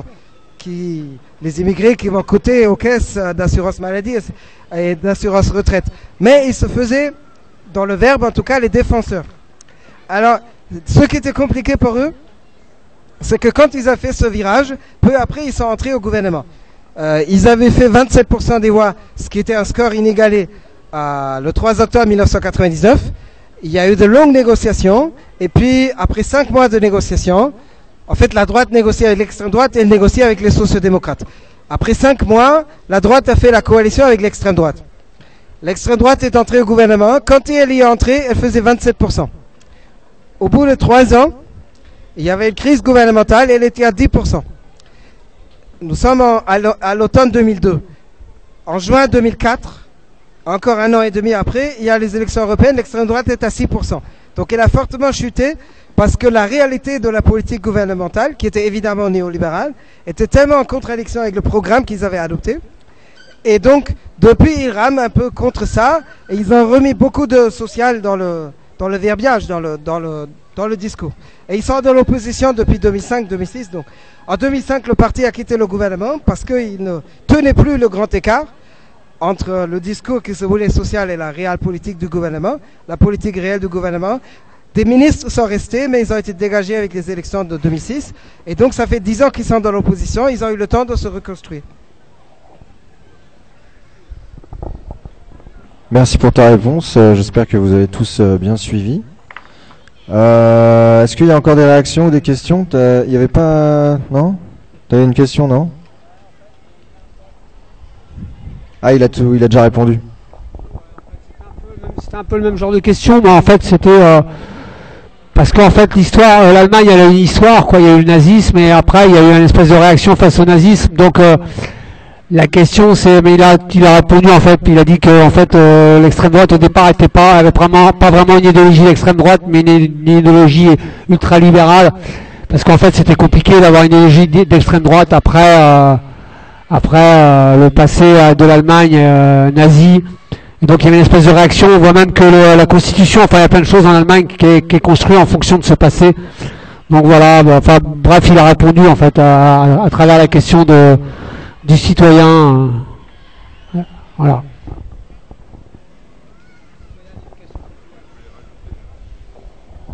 Les immigrés qui vont coûter aux caisses d'assurance maladie et d'assurance retraite. Mais ils se faisaient, dans le verbe en tout cas, les défenseurs. Alors, ce qui était compliqué pour eux, c'est que quand ils ont fait ce virage, peu après, ils sont entrés au gouvernement. Ils avaient fait 27% des voix, ce qui était un score inégalé le 3 octobre 1999. Il y a eu de longues négociations, et puis, après 5 mois de négociations, en fait, la droite négociait avec l'extrême droite et elle négociait avec les sociodémocrates. Après 5 mois, la droite a fait la coalition avec l'extrême droite. L'extrême droite est entrée au gouvernement. Quand elle y est entrée, elle faisait 27%. Au bout de 3 ans, il y avait une crise gouvernementale et elle était à 10%. Nous sommes à l'automne 2002. En juin 2004, encore un an et demi après, il y a les élections européennes, l'extrême droite est à 6%. Donc elle a fortement chuté parce que la réalité de la politique gouvernementale, qui était évidemment néolibérale, était tellement en contradiction avec le programme qu'ils avaient adopté. Et donc, depuis, ils rament un peu contre ça, et ils ont remis beaucoup de social dans le verbiage, dans le discours. Et ils sont dans l'opposition depuis 2005-2006. Donc, en 2005, le parti a quitté le gouvernement parce qu'il ne tenait plus le grand écart entre le discours qui se voulait social et la réelle politique du gouvernement, la politique réelle du gouvernement. Des ministres sont restés, mais ils ont été dégagés avec les élections de 2006. Et donc, ça fait 10 ans qu'ils sont dans l'opposition. Ils ont eu le temps de se reconstruire. Merci pour ta réponse. J'espère que vous avez tous bien suivi. Est-ce qu'il y a encore des réactions ou des questions? Il n'y avait pas... Non? Tu avais une question, non? Ah, il a déjà répondu. C'était un peu le même genre de question, mais en fait, c'était... parce qu'en fait, l'histoire, l'Allemagne, elle a une histoire, quoi. Il y a eu le nazisme, et après, il y a eu une espèce de réaction face au nazisme. Donc, la question, c'est, mais il a répondu, en fait, il a dit que, en fait, l'extrême droite, au départ, avait pas vraiment une idéologie d'extrême droite, mais une idéologie ultralibérale. Parce qu'en fait, c'était compliqué d'avoir une idéologie d'extrême droite après le passé de l'Allemagne nazie. Et donc il y avait une espèce de réaction. On voit même que la Constitution, enfin il y a plein de choses en Allemagne qui est construite en fonction de ce passé. Donc voilà, bref, il a répondu en fait à travers la question du citoyen. Voilà.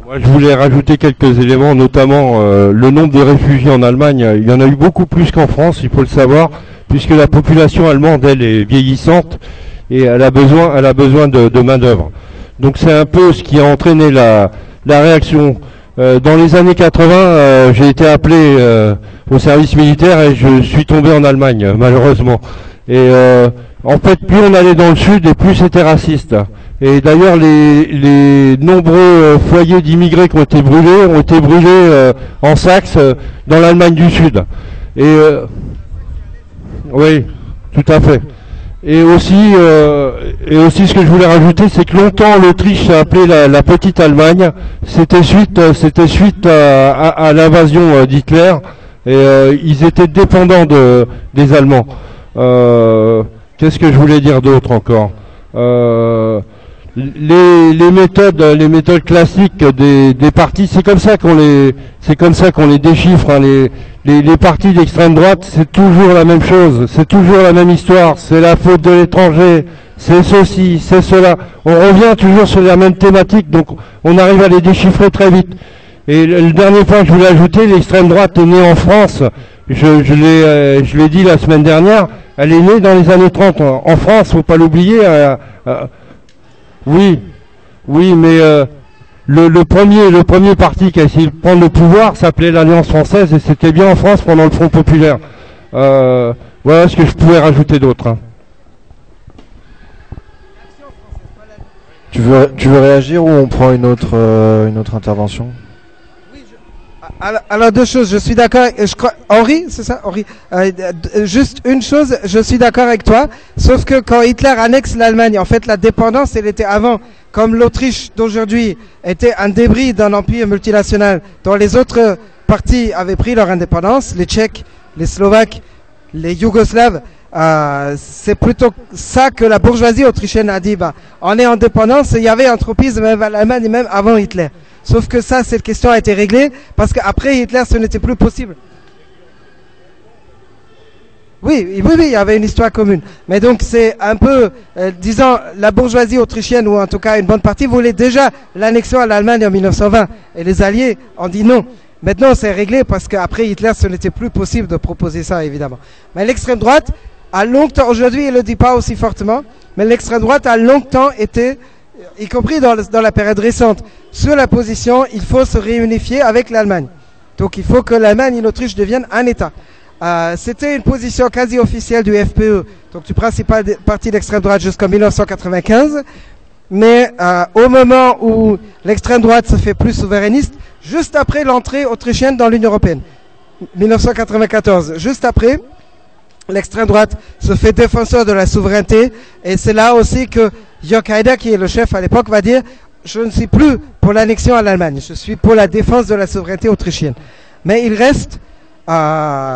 Moi, je voulais rajouter quelques éléments, notamment le nombre de réfugiés en Allemagne. Il y en a eu beaucoup plus qu'en France, il faut le savoir, puisque la population allemande, elle, est vieillissante et elle a besoin de main-d'œuvre. Donc c'est un peu ce qui a entraîné la réaction. Dans les années 80, j'ai été appelé au service militaire et je suis tombé en Allemagne, malheureusement. Et en fait, plus on allait dans le sud et plus c'était raciste. Et d'ailleurs, les nombreux foyers d'immigrés qui ont été brûlés en Saxe, dans l'Allemagne du Sud. Et oui, tout à fait. Et aussi, ce que je voulais rajouter, c'est que longtemps l'Autriche s'est appelée la petite Allemagne. C'était suite à l'invasion d'Hitler, et ils étaient dépendants des Allemands. Qu'est-ce que je voulais dire d'autre encore? Les méthodes classiques des partis, c'est comme ça qu'on les déchiffre, hein. Les partis d'extrême droite, c'est toujours la même chose, c'est toujours la même histoire, c'est la faute de l'étranger, c'est ceci, c'est cela. On revient toujours sur la même thématique, donc on arrive à les déchiffrer très vite. Et le dernier point que je voulais ajouter, l'extrême droite est née en France, je l'ai dit la semaine dernière, elle est née dans les années 30 en France, faut pas l'oublier. Oui, mais le premier parti qui a essayé de prendre le pouvoir s'appelait l'Alliance française et c'était bien en France pendant le Front populaire. Voilà ce que je pouvais rajouter d'autre. Hein. Tu veux réagir ou on prend une autre intervention? Alors deux choses, je suis d'accord, je crois, Henri, c'est ça, Henri, juste une chose, je suis d'accord avec toi, sauf que quand Hitler annexe l'Allemagne, en fait la dépendance elle était avant, comme l'Autriche d'aujourd'hui était un débris d'un empire multinational dont les autres partis avaient pris leur indépendance, les Tchèques, les Slovaques, les Yougoslaves, c'est plutôt ça que la bourgeoisie autrichienne a dit, on est indépendance, il y avait un tropisme même à l'Allemagne, même avant Hitler. Sauf que ça, cette question a été réglée parce qu'après Hitler, ce n'était plus possible. Oui, il y avait une histoire commune. Mais donc c'est un peu, disons, la bourgeoisie autrichienne, ou en tout cas une bonne partie, voulait déjà l'annexion à l'Allemagne en 1920. Et les Alliés ont dit non. Maintenant, c'est réglé parce qu'après Hitler, ce n'était plus possible de proposer ça, évidemment. Mais l'extrême droite a longtemps, aujourd'hui, il ne le dit pas aussi fortement, mais l'extrême droite a longtemps été, y compris dans la période récente, sur la position, il faut se réunifier avec l'Allemagne. Donc il faut que l'Allemagne et l'Autriche deviennent un État. C'était une position quasi officielle du FPE, donc du principal parti d'extrême droite jusqu'en 1995. Mais au moment où l'extrême droite se fait plus souverainiste, juste après l'entrée autrichienne dans l'Union européenne, 1994, juste après, l'extrême droite se fait défenseur de la souveraineté, et c'est là aussi que Jörg Haider, qui est le chef à l'époque, va dire « Je ne suis plus pour l'annexion à l'Allemagne, je suis pour la défense de la souveraineté autrichienne ». Mais il reste un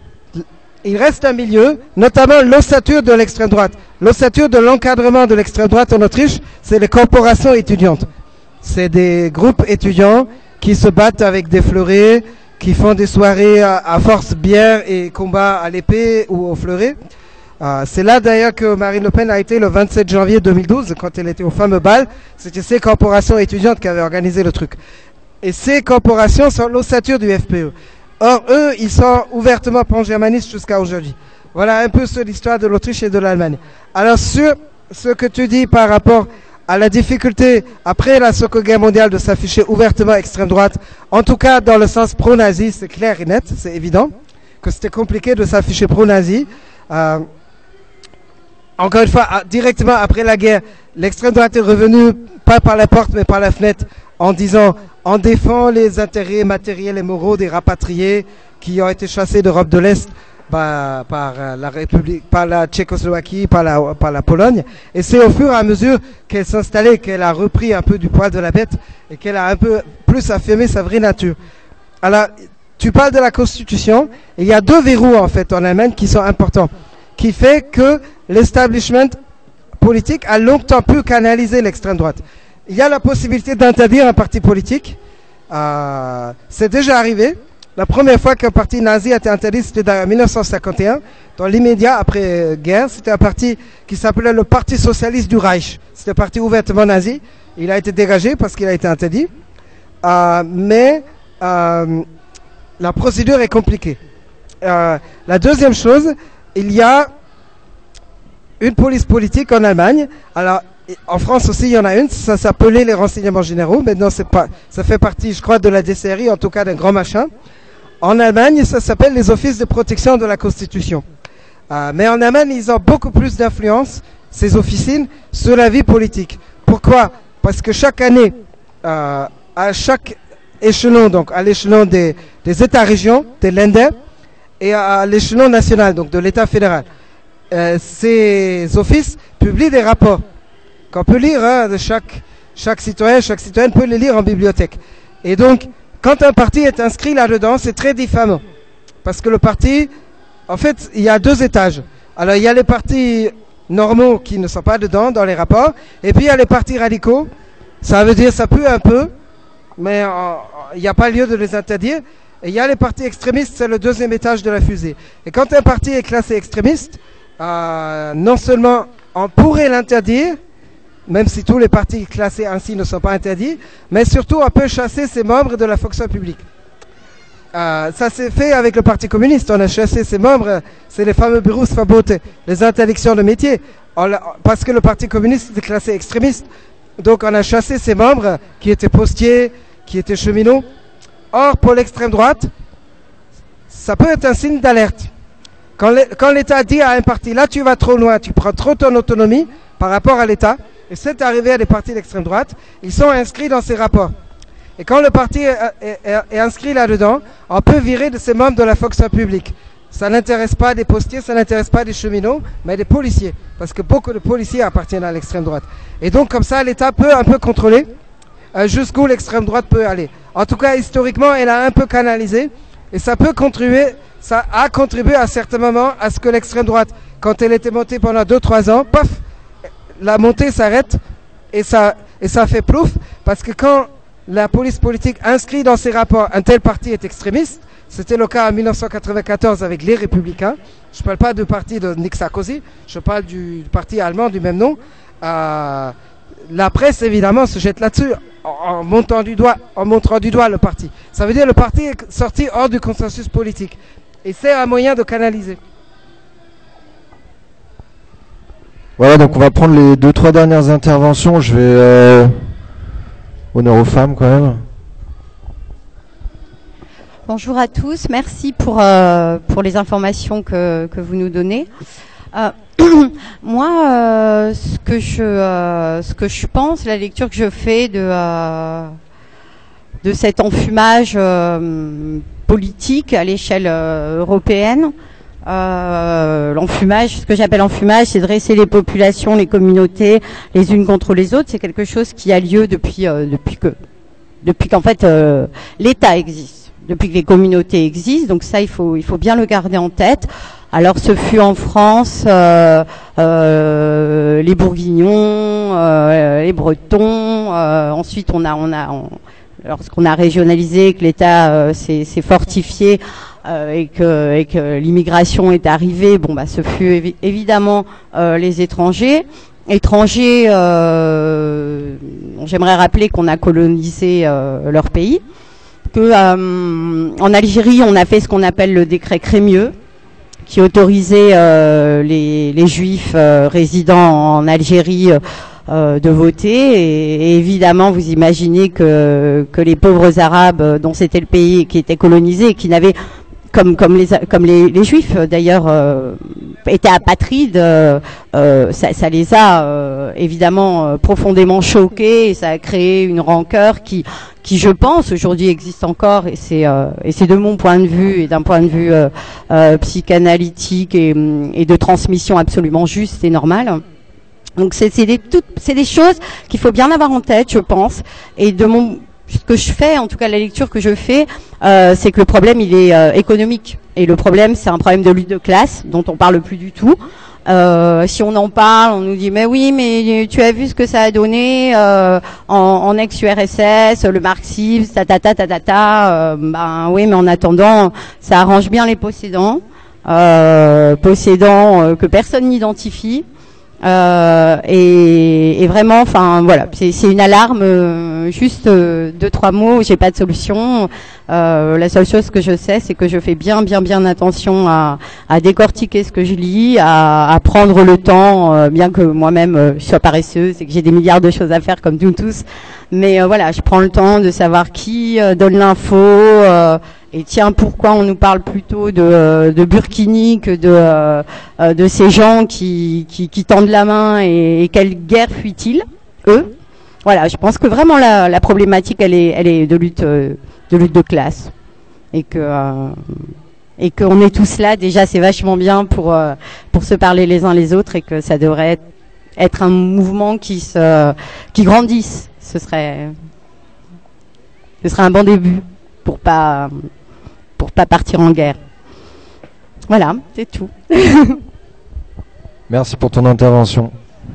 milieu, notamment l'ossature de l'extrême droite. L'ossature de l'encadrement de l'extrême droite en Autriche, c'est les corporations étudiantes. C'est des groupes étudiants qui se battent avec des fleurets, qui font des soirées à force bière et combat à l'épée ou au fleuret. C'est là d'ailleurs que Marine Le Pen a été le 27 janvier 2012, quand elle était au fameux bal. C'était ces corporations étudiantes qui avaient organisé le truc. Et ces corporations sont l'ossature du FPE. Or, eux, ils sont ouvertement pan-germanistes jusqu'à aujourd'hui. Voilà un peu sur l'histoire de l'Autriche et de l'Allemagne. Alors, sur ce que tu dis par rapport à la difficulté, après la Seconde Guerre mondiale, de s'afficher ouvertement extrême droite, en tout cas dans le sens pro-nazi, c'est clair et net, c'est évident, que c'était compliqué de s'afficher pro-nazi. Encore une fois, directement après la guerre, l'extrême droite est revenue, pas par la porte, mais par la fenêtre, en disant on défend les intérêts matériels et moraux des rapatriés qui ont été chassés d'Europe de l'Est par la République, par la Tchécoslovaquie, par la Pologne. Et c'est au fur et à mesure qu'elle s'installait, qu'elle a repris un peu du poil de la bête et qu'elle a un peu plus affirmé sa vraie nature. Alors, tu parles de la Constitution, et il y a deux verrous en fait en Allemagne qui sont importants, qui fait que l'establishment politique a longtemps pu canaliser l'extrême droite. Il y a la possibilité d'interdire un parti politique. C'est déjà arrivé. La première fois qu'un parti nazi a été interdit, c'était en 1951. Dans l'immédiat après-guerre, c'était un parti qui s'appelait le Parti Socialiste du Reich. C'était un parti ouvertement nazi. Il a été dégagé parce qu'il a été interdit. mais la procédure est compliquée. La deuxième chose, il y a une police politique en Allemagne. Alors, en France aussi, il y en a une. Ça s'appelait les renseignements généraux. Maintenant, ça fait partie, je crois, de la DCRI, en tout cas d'un grand machin. En Allemagne, ça s'appelle les offices de protection de la Constitution. Mais en Allemagne, ils ont beaucoup plus d'influence, ces officines, sur la vie politique. Pourquoi? Parce que chaque année, à chaque échelon, donc à l'échelon des États-régions, des Länder, et à l'échelon national, donc de l'État fédéral, ces offices publient des rapports qu'on peut lire de chaque citoyen, chaque citoyenne peut les lire en bibliothèque. Et donc, quand un parti est inscrit là-dedans, c'est très diffamant. Parce que le parti, en fait, il y a deux étages. Alors, il y a les partis normaux qui ne sont pas dedans, dans les rapports. Et puis, il y a les partis radicaux. Ça veut dire, ça pue un peu, mais il n'y a pas lieu de les interdire. Et il y a les partis extrémistes, c'est le deuxième étage de la fusée. Et quand un parti est classé extrémiste, non seulement on pourrait l'interdire, même si tous les partis classés ainsi ne sont pas interdits, mais surtout on peut chasser ses membres de la fonction publique. Ça s'est fait avec le Parti communiste, on a chassé ses membres, c'est les fameux Berufsverbote, les interdictions de métier, parce que le Parti communiste était classé extrémiste. Donc on a chassé ses membres qui étaient postiers, qui étaient cheminots. Or, pour l'extrême droite, ça peut être un signe d'alerte. Quand l'État dit à un parti, là tu vas trop loin, tu prends trop ton autonomie par rapport à l'État, et c'est arrivé à des partis d'extrême droite, ils sont inscrits dans ces rapports. Et quand le parti est inscrit là-dedans, on peut virer de ses membres de la fonction publique. Ça n'intéresse pas des postiers, ça n'intéresse pas des cheminots, mais des policiers. Parce que beaucoup de policiers appartiennent à l'extrême droite. Et donc comme ça, l'État peut un peu contrôler jusqu'où l'extrême droite peut aller. En tout cas, historiquement, elle a un peu canalisé. Et ça peut contribuer, ça a contribué à certains moments à ce que l'extrême droite, quand elle était montée pendant 2-3 ans, paf, la montée s'arrête et ça fait plouf. Parce que quand la police politique inscrit dans ses rapports un tel parti est extrémiste, c'était le cas en 1994 avec les Républicains. Je ne parle pas du parti de Nick Sarkozy, je parle du parti allemand du même nom. La presse, évidemment, se jette là-dessus en montrant du doigt le parti. Ça veut dire que le parti est sorti hors du consensus politique. Et c'est un moyen de canaliser. Voilà, donc on va prendre les 2-3 dernières interventions. Je vais... honneur aux femmes, quand même. Bonjour à tous, merci pour les informations que vous nous donnez. Moi, ce que je pense, la lecture que je fais de cet enfumage politique à l'échelle européenne, l'enfumage, ce que j'appelle enfumage, c'est dresser les populations, les communautés, les unes contre les autres. C'est quelque chose qui a lieu depuis qu'en fait l'État existe, depuis que les communautés existent. Donc ça, il faut bien le garder en tête. Alors ce fut en France les Bourguignons, les Bretons. Ensuite, lorsqu'on a régionalisé, que l'État s'est fortifié et que l'immigration est arrivée, ce fut évidemment les étrangers. J'aimerais rappeler qu'on a colonisé leur pays, que en Algérie, on a fait ce qu'on appelle le décret Crémieux, qui autorisait les juifs résidant en Algérie de voter. Et évidemment, vous imaginez que les pauvres Arabes, dont c'était le pays qui était colonisé, et qui n'avaient, comme les juifs d'ailleurs, étaient apatrides, ça les a évidemment profondément choqués, et ça a créé une rancœur qui je pense aujourd'hui existe encore, et c'est de mon point de vue et d'un point de vue psychanalytique et de transmission absolument juste et normale. Donc c'est des choses qu'il faut bien avoir en tête, je pense. Et ce que je fais, en tout cas la lecture que je fais, c'est que le problème il est économique, et le problème c'est un problème de lutte de classe dont on parle plus du tout. Si on en parle, on nous dit mais oui, mais tu as vu ce que ça a donné en ex-URSS, le marxisme, oui, mais en attendant, ça arrange bien les possédants que personne n'identifie, Et vraiment, enfin voilà, c'est une alarme. Juste 2-3 mots. J'ai pas de solution. La seule chose que je sais, c'est que je fais bien attention à décortiquer ce que je lis, à prendre le temps, bien que moi-même je sois paresseuse et que j'ai des milliards de choses à faire comme nous tous. Mais voilà, je prends le temps de savoir qui donne l'info. Et tiens, pourquoi on nous parle plutôt de Burkini que de ces gens qui tendent la main et quelle guerre fuient-ils, eux? Voilà, je pense que vraiment la problématique elle est de lutte de classe et qu'on est tous là. Déjà, c'est vachement bien pour se parler les uns les autres et que ça devrait être un mouvement qui grandisse. Ce serait un bon début pour pas partir en guerre. Voilà, c'est tout. Merci pour ton intervention.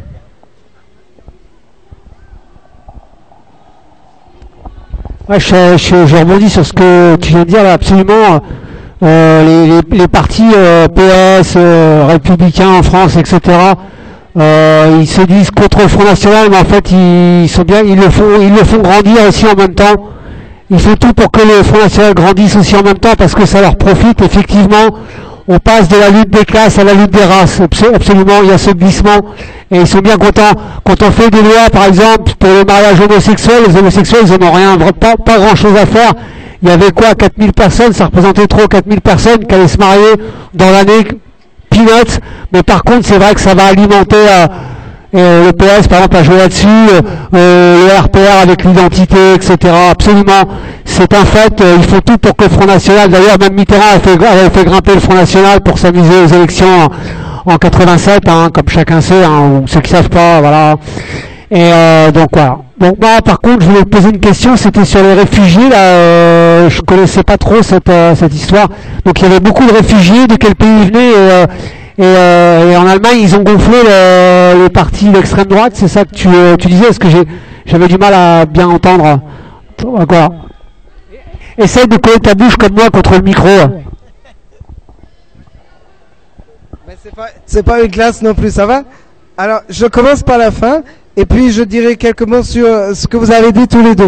Ouais, je rebondis sur ce que tu viens de dire là, absolument. Les partis PS, républicains en France, etc. Ils se disent contre le Front National, mais en fait ils le font grandir aussi en même temps. Ils font tout pour que le Front National grandisse aussi en même temps parce que ça leur profite. Effectivement, on passe de la lutte des classes à la lutte des races. Absolument, il y a ce glissement. Et ils sont bien contents. Quand on fait des lois, par exemple, pour le mariage homosexuel, les homosexuels, ils n'en ont rien, pas grand chose à faire. Il y avait quoi, 4000 personnes, ça représentait trop 4000 personnes qui allaient se marier dans l'année peanuts. Mais par contre, c'est vrai que ça va alimenter le PS, par exemple, a joué là-dessus, le RPR avec l'identité, etc. Absolument, c'est un fait. Ils font tout pour que le Front National, d'ailleurs, même Mitterrand avait fait grimper le Front National pour s'amuser aux élections en 87, comme chacun sait, ou ceux qui savent pas, voilà. Et donc voilà. Bon, moi, par contre, je voulais te poser une question. C'était sur les réfugiés. Là, je connaissais pas trop cette histoire. Donc, il y avait beaucoup de réfugiés. De quel pays ils venaient et en Allemagne, ils ont gonflé les partis d'extrême droite, c'est ça que tu disais? Est-ce que j'avais du mal à bien entendre? Quoi? Essaye de coller ta bouche comme moi contre le micro. Mais c'est pas une classe non plus, ça va? Alors, je commence par la fin, et puis je dirai quelques mots sur ce que vous avez dit tous les deux.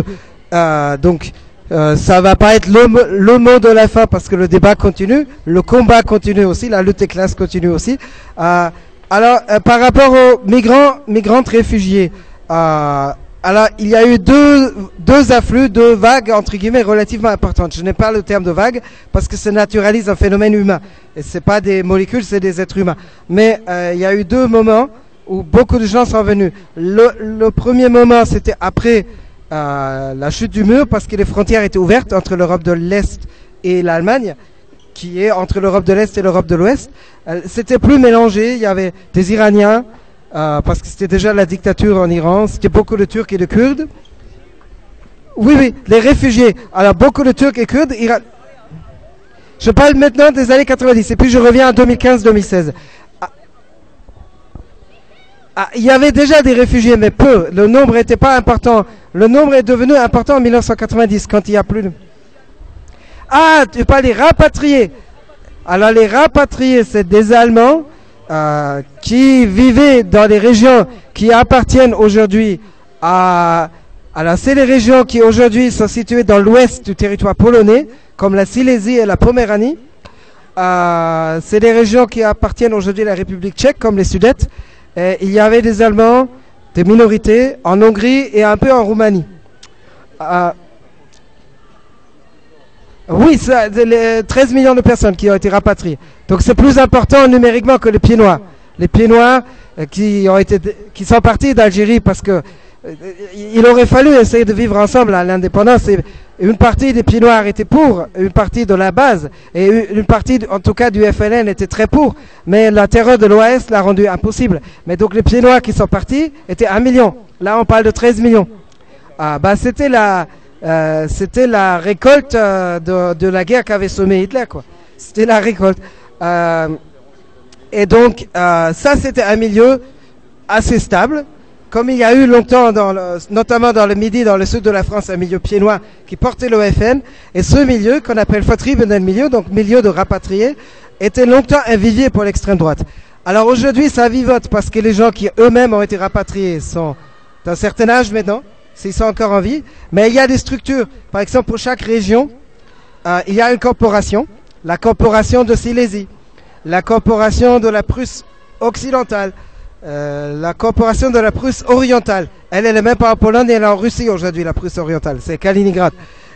Ça va pas être le mot de la fin parce que le débat continue, le combat continue aussi, la lutte des classes continue aussi. Par rapport aux migrantes réfugiés, alors il y a eu deux afflux, deux vagues entre guillemets relativement importantes. Je n'ai pas le terme de vague parce que ça naturalise un phénomène humain et c'est pas des molécules, c'est des êtres humains. Mais il y a eu deux moments où beaucoup de gens sont venus. Le premier moment, c'était après la chute du mur parce que les frontières étaient ouvertes entre l'Europe de l'Est et l'Allemagne, qui est entre l'Europe de l'Est et l'Europe de l'Ouest. C'était plus mélangé, il y avait des Iraniens, parce que c'était déjà la dictature en Iran, c'était beaucoup de Turcs et de Kurdes. Oui, les réfugiés. Alors beaucoup de Turcs et Kurdes. Je parle maintenant des années 90 et puis je reviens à 2015-2016. Il y avait déjà des réfugiés, mais peu. Le nombre n'était pas important. Le nombre est devenu important en 1990, quand il n'y a plus de... Ah, tu parles des rapatriés. Alors les rapatriés, c'est des Allemands qui vivaient dans des régions qui appartiennent aujourd'hui à... Alors c'est les régions qui aujourd'hui sont situées dans l'ouest du territoire polonais, comme la Silésie et la Poméranie. C'est des régions qui appartiennent aujourd'hui à la République tchèque, comme les Sudètes. Et il y avait des Allemands, des minorités, en Hongrie et un peu en Roumanie. Oui, 13 millions de personnes qui ont été rapatriées. Donc c'est plus important numériquement que les pieds noirs. Les pieds noirs qui sont partis d'Algérie parce que il aurait fallu essayer de vivre ensemble à l'indépendance. Et une partie des pieds noirs était pour, une partie de la base, et une partie, en tout cas, du FLN était très pour. Mais la terreur de l'OAS l'a rendu impossible. Mais donc les pieds noirs qui sont partis étaient 1 million. Là, on parle de 13 millions. C'était la récolte de la guerre qu'avait semé Hitler, quoi. C'était la récolte. Et donc, ça, c'était un milieu assez stable. Comme il y a eu longtemps, notamment dans le Midi, dans le sud de la France, un milieu pied-noir qui portait le FN, et ce milieu, qu'on appelle Vertriebenen milieu, donc milieu de rapatriés, était longtemps un vivier pour l'extrême droite. Alors aujourd'hui, ça vivote parce que les gens qui eux-mêmes ont été rapatriés sont d'un certain âge maintenant, s'ils sont encore en vie. Mais il y a des structures. Par exemple, pour chaque région, il y a une corporation. La corporation de Silésie, la corporation de la Prusse occidentale, la corporation de la Prusse orientale. Elle est même pas en Pologne, elle est en Russie aujourd'hui, la Prusse orientale. C'est Kaliningrad.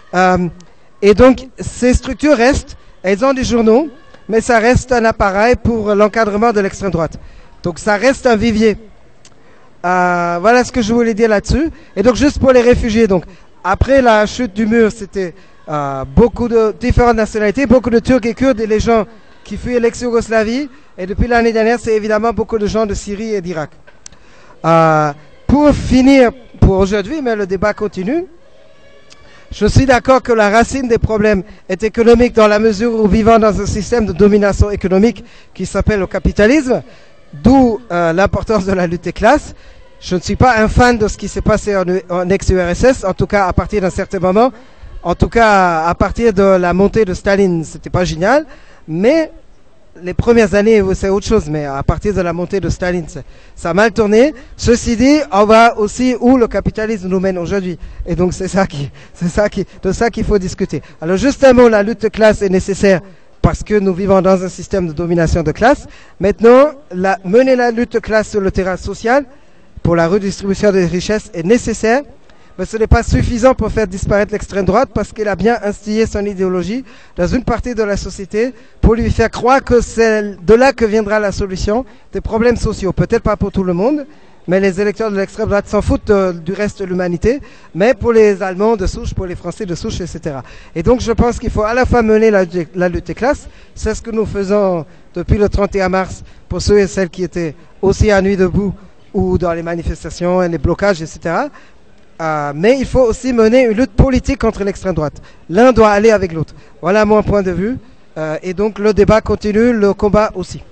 Et donc, ces structures restent. Elles ont des journaux, mais ça reste un appareil pour l'encadrement de l'extrême droite. Donc, ça reste un vivier. Voilà ce que je voulais dire là-dessus. Et donc, juste pour les réfugiés. Donc, après la chute du mur, c'était beaucoup de différentes nationalités, beaucoup de Turcs et Kurdes et les gens qui fuyaient l'ex-Yougoslavie. Et depuis l'année dernière, c'est évidemment beaucoup de gens de Syrie et d'Irak. Pour finir, pour aujourd'hui, mais le débat continue, je suis d'accord que la racine des problèmes est économique dans la mesure où vivant dans un système de domination économique qui s'appelle le capitalisme, d'où l'importance de la lutte des classes. Je ne suis pas un fan de ce qui s'est passé en ex-URSS, en tout cas à partir d'un certain moment. En tout cas, à partir de la montée de Staline, c'était pas génial. Mais les premières années, c'est autre chose. Mais à partir de la montée de Staline, ça a mal tourné. Ceci dit, on va aussi où le capitalisme nous mène aujourd'hui. Et donc, de ça qu'il faut discuter. Alors, juste un mot, la lutte de classe est nécessaire parce que nous vivons dans un système de domination de classe. Maintenant, mener la lutte de classe sur le terrain social pour la redistribution des richesses est nécessaire. Mais ce n'est pas suffisant pour faire disparaître l'extrême droite parce qu'elle a bien instillé son idéologie dans une partie de la société pour lui faire croire que c'est de là que viendra la solution des problèmes sociaux. Peut-être pas pour tout le monde, mais les électeurs de l'extrême droite s'en foutent du reste de l'humanité, mais pour les Allemands de souche, pour les Français de souche, etc. Et donc je pense qu'il faut à la fois mener la lutte des classes, c'est ce que nous faisons depuis le 31 mars pour ceux et celles qui étaient aussi à nuit debout ou dans les manifestations et les blocages, etc. Mais il faut aussi mener une lutte politique contre l'extrême droite. L'un doit aller avec l'autre. Voilà mon point de vue. Et donc le débat continue, le combat aussi.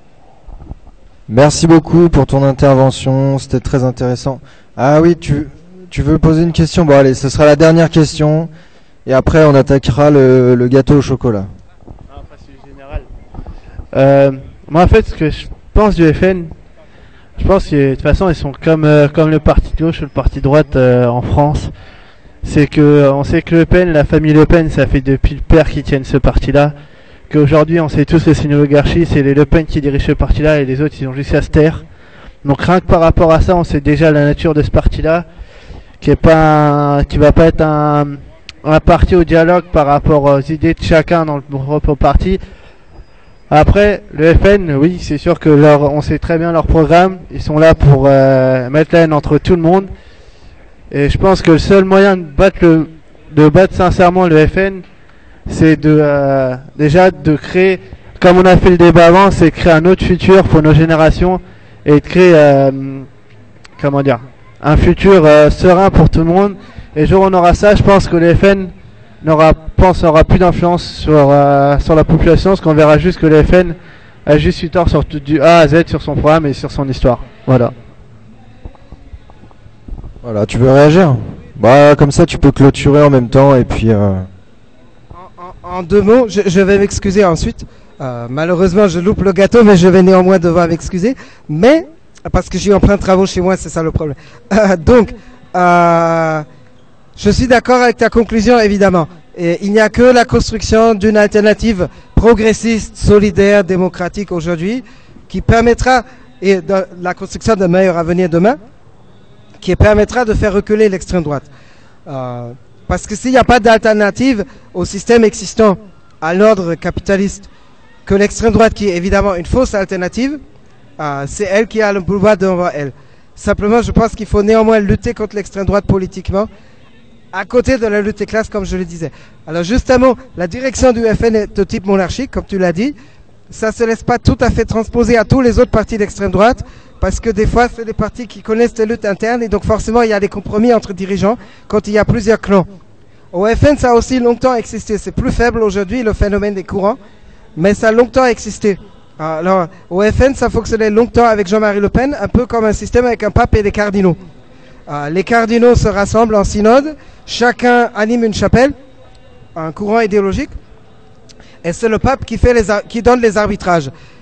Merci beaucoup pour ton intervention, c'était très intéressant. Ah oui, tu veux poser une question? Bon allez, ce sera la dernière question. Et après on attaquera le gâteau au chocolat. Non, pas celui général. Moi en fait, ce que je pense du FN, je pense que de toute façon ils sont comme le parti de gauche ou le parti de droite en France. C'est que on sait que Le Pen, la famille Le Pen, ça fait depuis le père qu'ils tiennent ce parti-là. Qu'aujourd'hui on sait tous que c'est une oligarchie, c'est les Le Pen qui dirigent ce parti-là et les autres ils ont juste à se taire. Donc rien que par rapport à ça, on sait déjà la nature de ce parti-là, qui va pas être un parti au dialogue par rapport aux idées de chacun dans le propre parti. Après, le FN, oui, c'est sûr que on sait très bien leur programme. Ils sont là pour mettre la haine entre tout le monde. Et je pense que le seul moyen de battre sincèrement le FN, c'est déjà de créer, comme on a fait le débat avant, c'est créer un autre futur pour nos générations et de créer, un futur serein pour tout le monde. Et le jour où on aura ça, je pense que le FN n'aura plus d'influence sur la population, parce qu'on verra juste que le FN a juste eu tort sur tout, du A à Z sur son programme et sur son histoire. Voilà. Voilà, tu veux réagir? Bah comme ça tu peux clôturer en même temps et puis... En deux mots, je vais m'excuser ensuite. Malheureusement je loupe le gâteau, mais je vais néanmoins devoir m'excuser. Mais, parce que je suis en plein de travaux chez moi, c'est ça le problème. Je suis d'accord avec ta conclusion, évidemment. Et il n'y a que la construction d'une alternative progressiste, solidaire, démocratique aujourd'hui qui permettra, et la construction d'un meilleur avenir demain, qui permettra de faire reculer l'extrême droite. Parce que s'il n'y a pas d'alternative au système existant, à l'ordre capitaliste, que l'extrême droite, qui est évidemment une fausse alternative, c'est elle qui a le pouvoir devant elle. Simplement, je pense qu'il faut néanmoins lutter contre l'extrême droite politiquement, à côté de la lutte des classes, comme je le disais. Alors justement, la direction du FN est de type monarchique, comme tu l'as dit. Ça ne se laisse pas tout à fait transposer à tous les autres partis d'extrême droite, parce que des fois, c'est des partis qui connaissent les luttes internes, et donc forcément, il y a des compromis entre dirigeants quand il y a plusieurs clans. Au FN, ça a aussi longtemps existé. C'est plus faible aujourd'hui, le phénomène des courants, mais ça a longtemps existé. Alors, au FN, ça fonctionnait longtemps avec Jean-Marie Le Pen, un peu comme un système avec un pape et des cardinaux. Les cardinaux se rassemblent en synode, chacun anime une chapelle, un courant idéologique, et c'est le pape qui donne les arbitrages.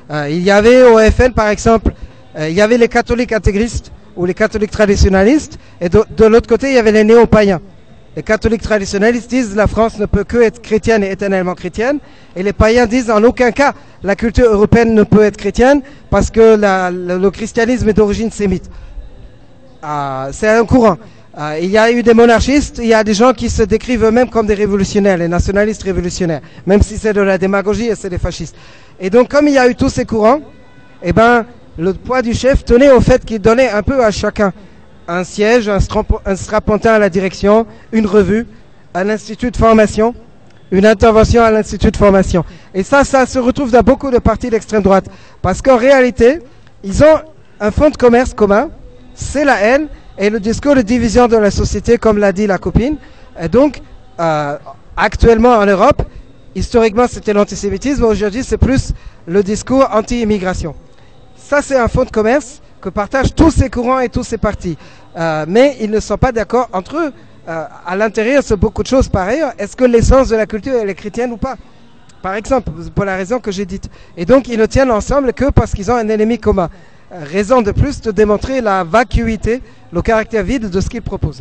Il y avait au FN, par exemple, il y avait les catholiques intégristes ou les catholiques traditionnalistes, et de l'autre côté, il y avait les néo-païens. Les catholiques traditionnalistes disent la France ne peut que être chrétienne et éternellement chrétienne, et les païens disent en aucun cas la culture européenne ne peut être chrétienne parce que le christianisme est d'origine sémite. C'est un courant. Il y a eu des monarchistes, il y a des gens qui se décrivent eux-mêmes comme des révolutionnaires, les nationalistes révolutionnaires, même si c'est de la démagogie et c'est des fascistes. Et donc comme il y a eu tous ces courants, eh ben, le poids du chef tenait au fait qu'il donnait un peu à chacun un siège, un strapontin à la direction, une revue, un institut de formation, une intervention à l'institut de formation. Et ça se retrouve dans beaucoup de partis d'extrême droite. Parce qu'en réalité, ils ont un fonds de commerce commun, c'est la haine et le discours de division de la société, comme l'a dit la copine. Et donc, actuellement en Europe, historiquement c'était l'antisémitisme, aujourd'hui c'est plus le discours anti-immigration. Ça c'est un fonds de commerce que partagent tous ces courants et tous ces partis. Mais ils ne sont pas d'accord entre eux. À l'intérieur, c'est beaucoup de choses par ailleurs. Est-ce que l'essence de la culture elle est chrétienne ou pas? Par exemple, pour la raison que j'ai dite. Et donc, ils ne tiennent ensemble que parce qu'ils ont un ennemi commun. Raison de plus de démontrer la vacuité, le caractère vide de ce qu'ils proposent.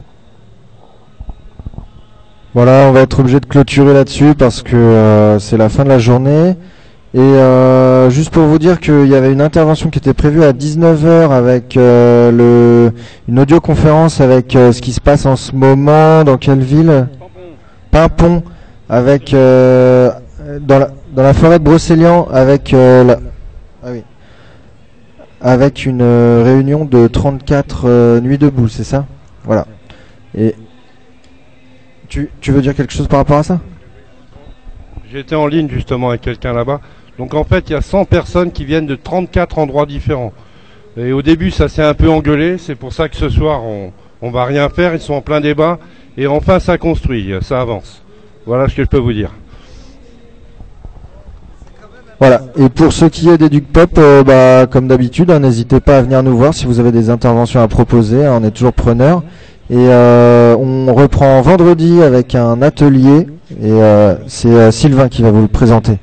Voilà, on va être obligé de clôturer là-dessus parce que c'est la fin de la journée. Et juste pour vous dire qu'il y avait une intervention qui était prévue à 19h avec une audioconférence avec ce qui se passe en ce moment, dans quelle ville? Pimpon, avec dans la forêt de Brocéliande avec avec une réunion de 34 nuits debout, c'est ça? Voilà. Et tu veux dire quelque chose par rapport à ça? J'étais en ligne justement avec quelqu'un là-bas. Donc en fait, il y a 100 personnes qui viennent de 34 endroits différents. Et au début, ça s'est un peu engueulé. C'est pour ça que ce soir, on va rien faire. Ils sont en plein débat. Et enfin, ça construit, ça avance. Voilà ce que je peux vous dire. Voilà. Et pour ce qui est d'Educ Pop, comme d'habitude, n'hésitez pas à venir nous voir si vous avez des interventions à proposer. On est toujours preneurs. Et on reprend vendredi avec un atelier. Et c'est Sylvain qui va vous le présenter.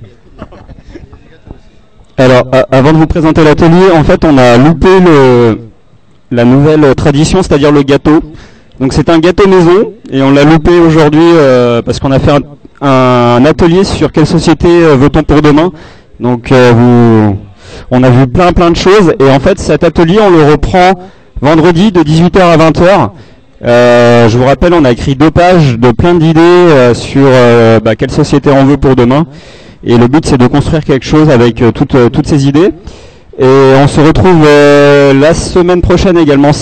Alors, avant de vous présenter l'atelier, en fait, on a loupé la nouvelle tradition, c'est-à-dire le gâteau. Donc, c'est un gâteau maison, et on l'a loupé aujourd'hui parce qu'on a fait un atelier sur quelle société veut-on pour demain. Donc, on a vu plein de choses, et en fait, cet atelier, on le reprend vendredi de 18h à 20h. Je vous rappelle, on a écrit 2 pages de plein d'idées sur quelle société on veut pour demain. Et le but, c'est de construire quelque chose avec toutes ces idées. Et on se retrouve la semaine prochaine également.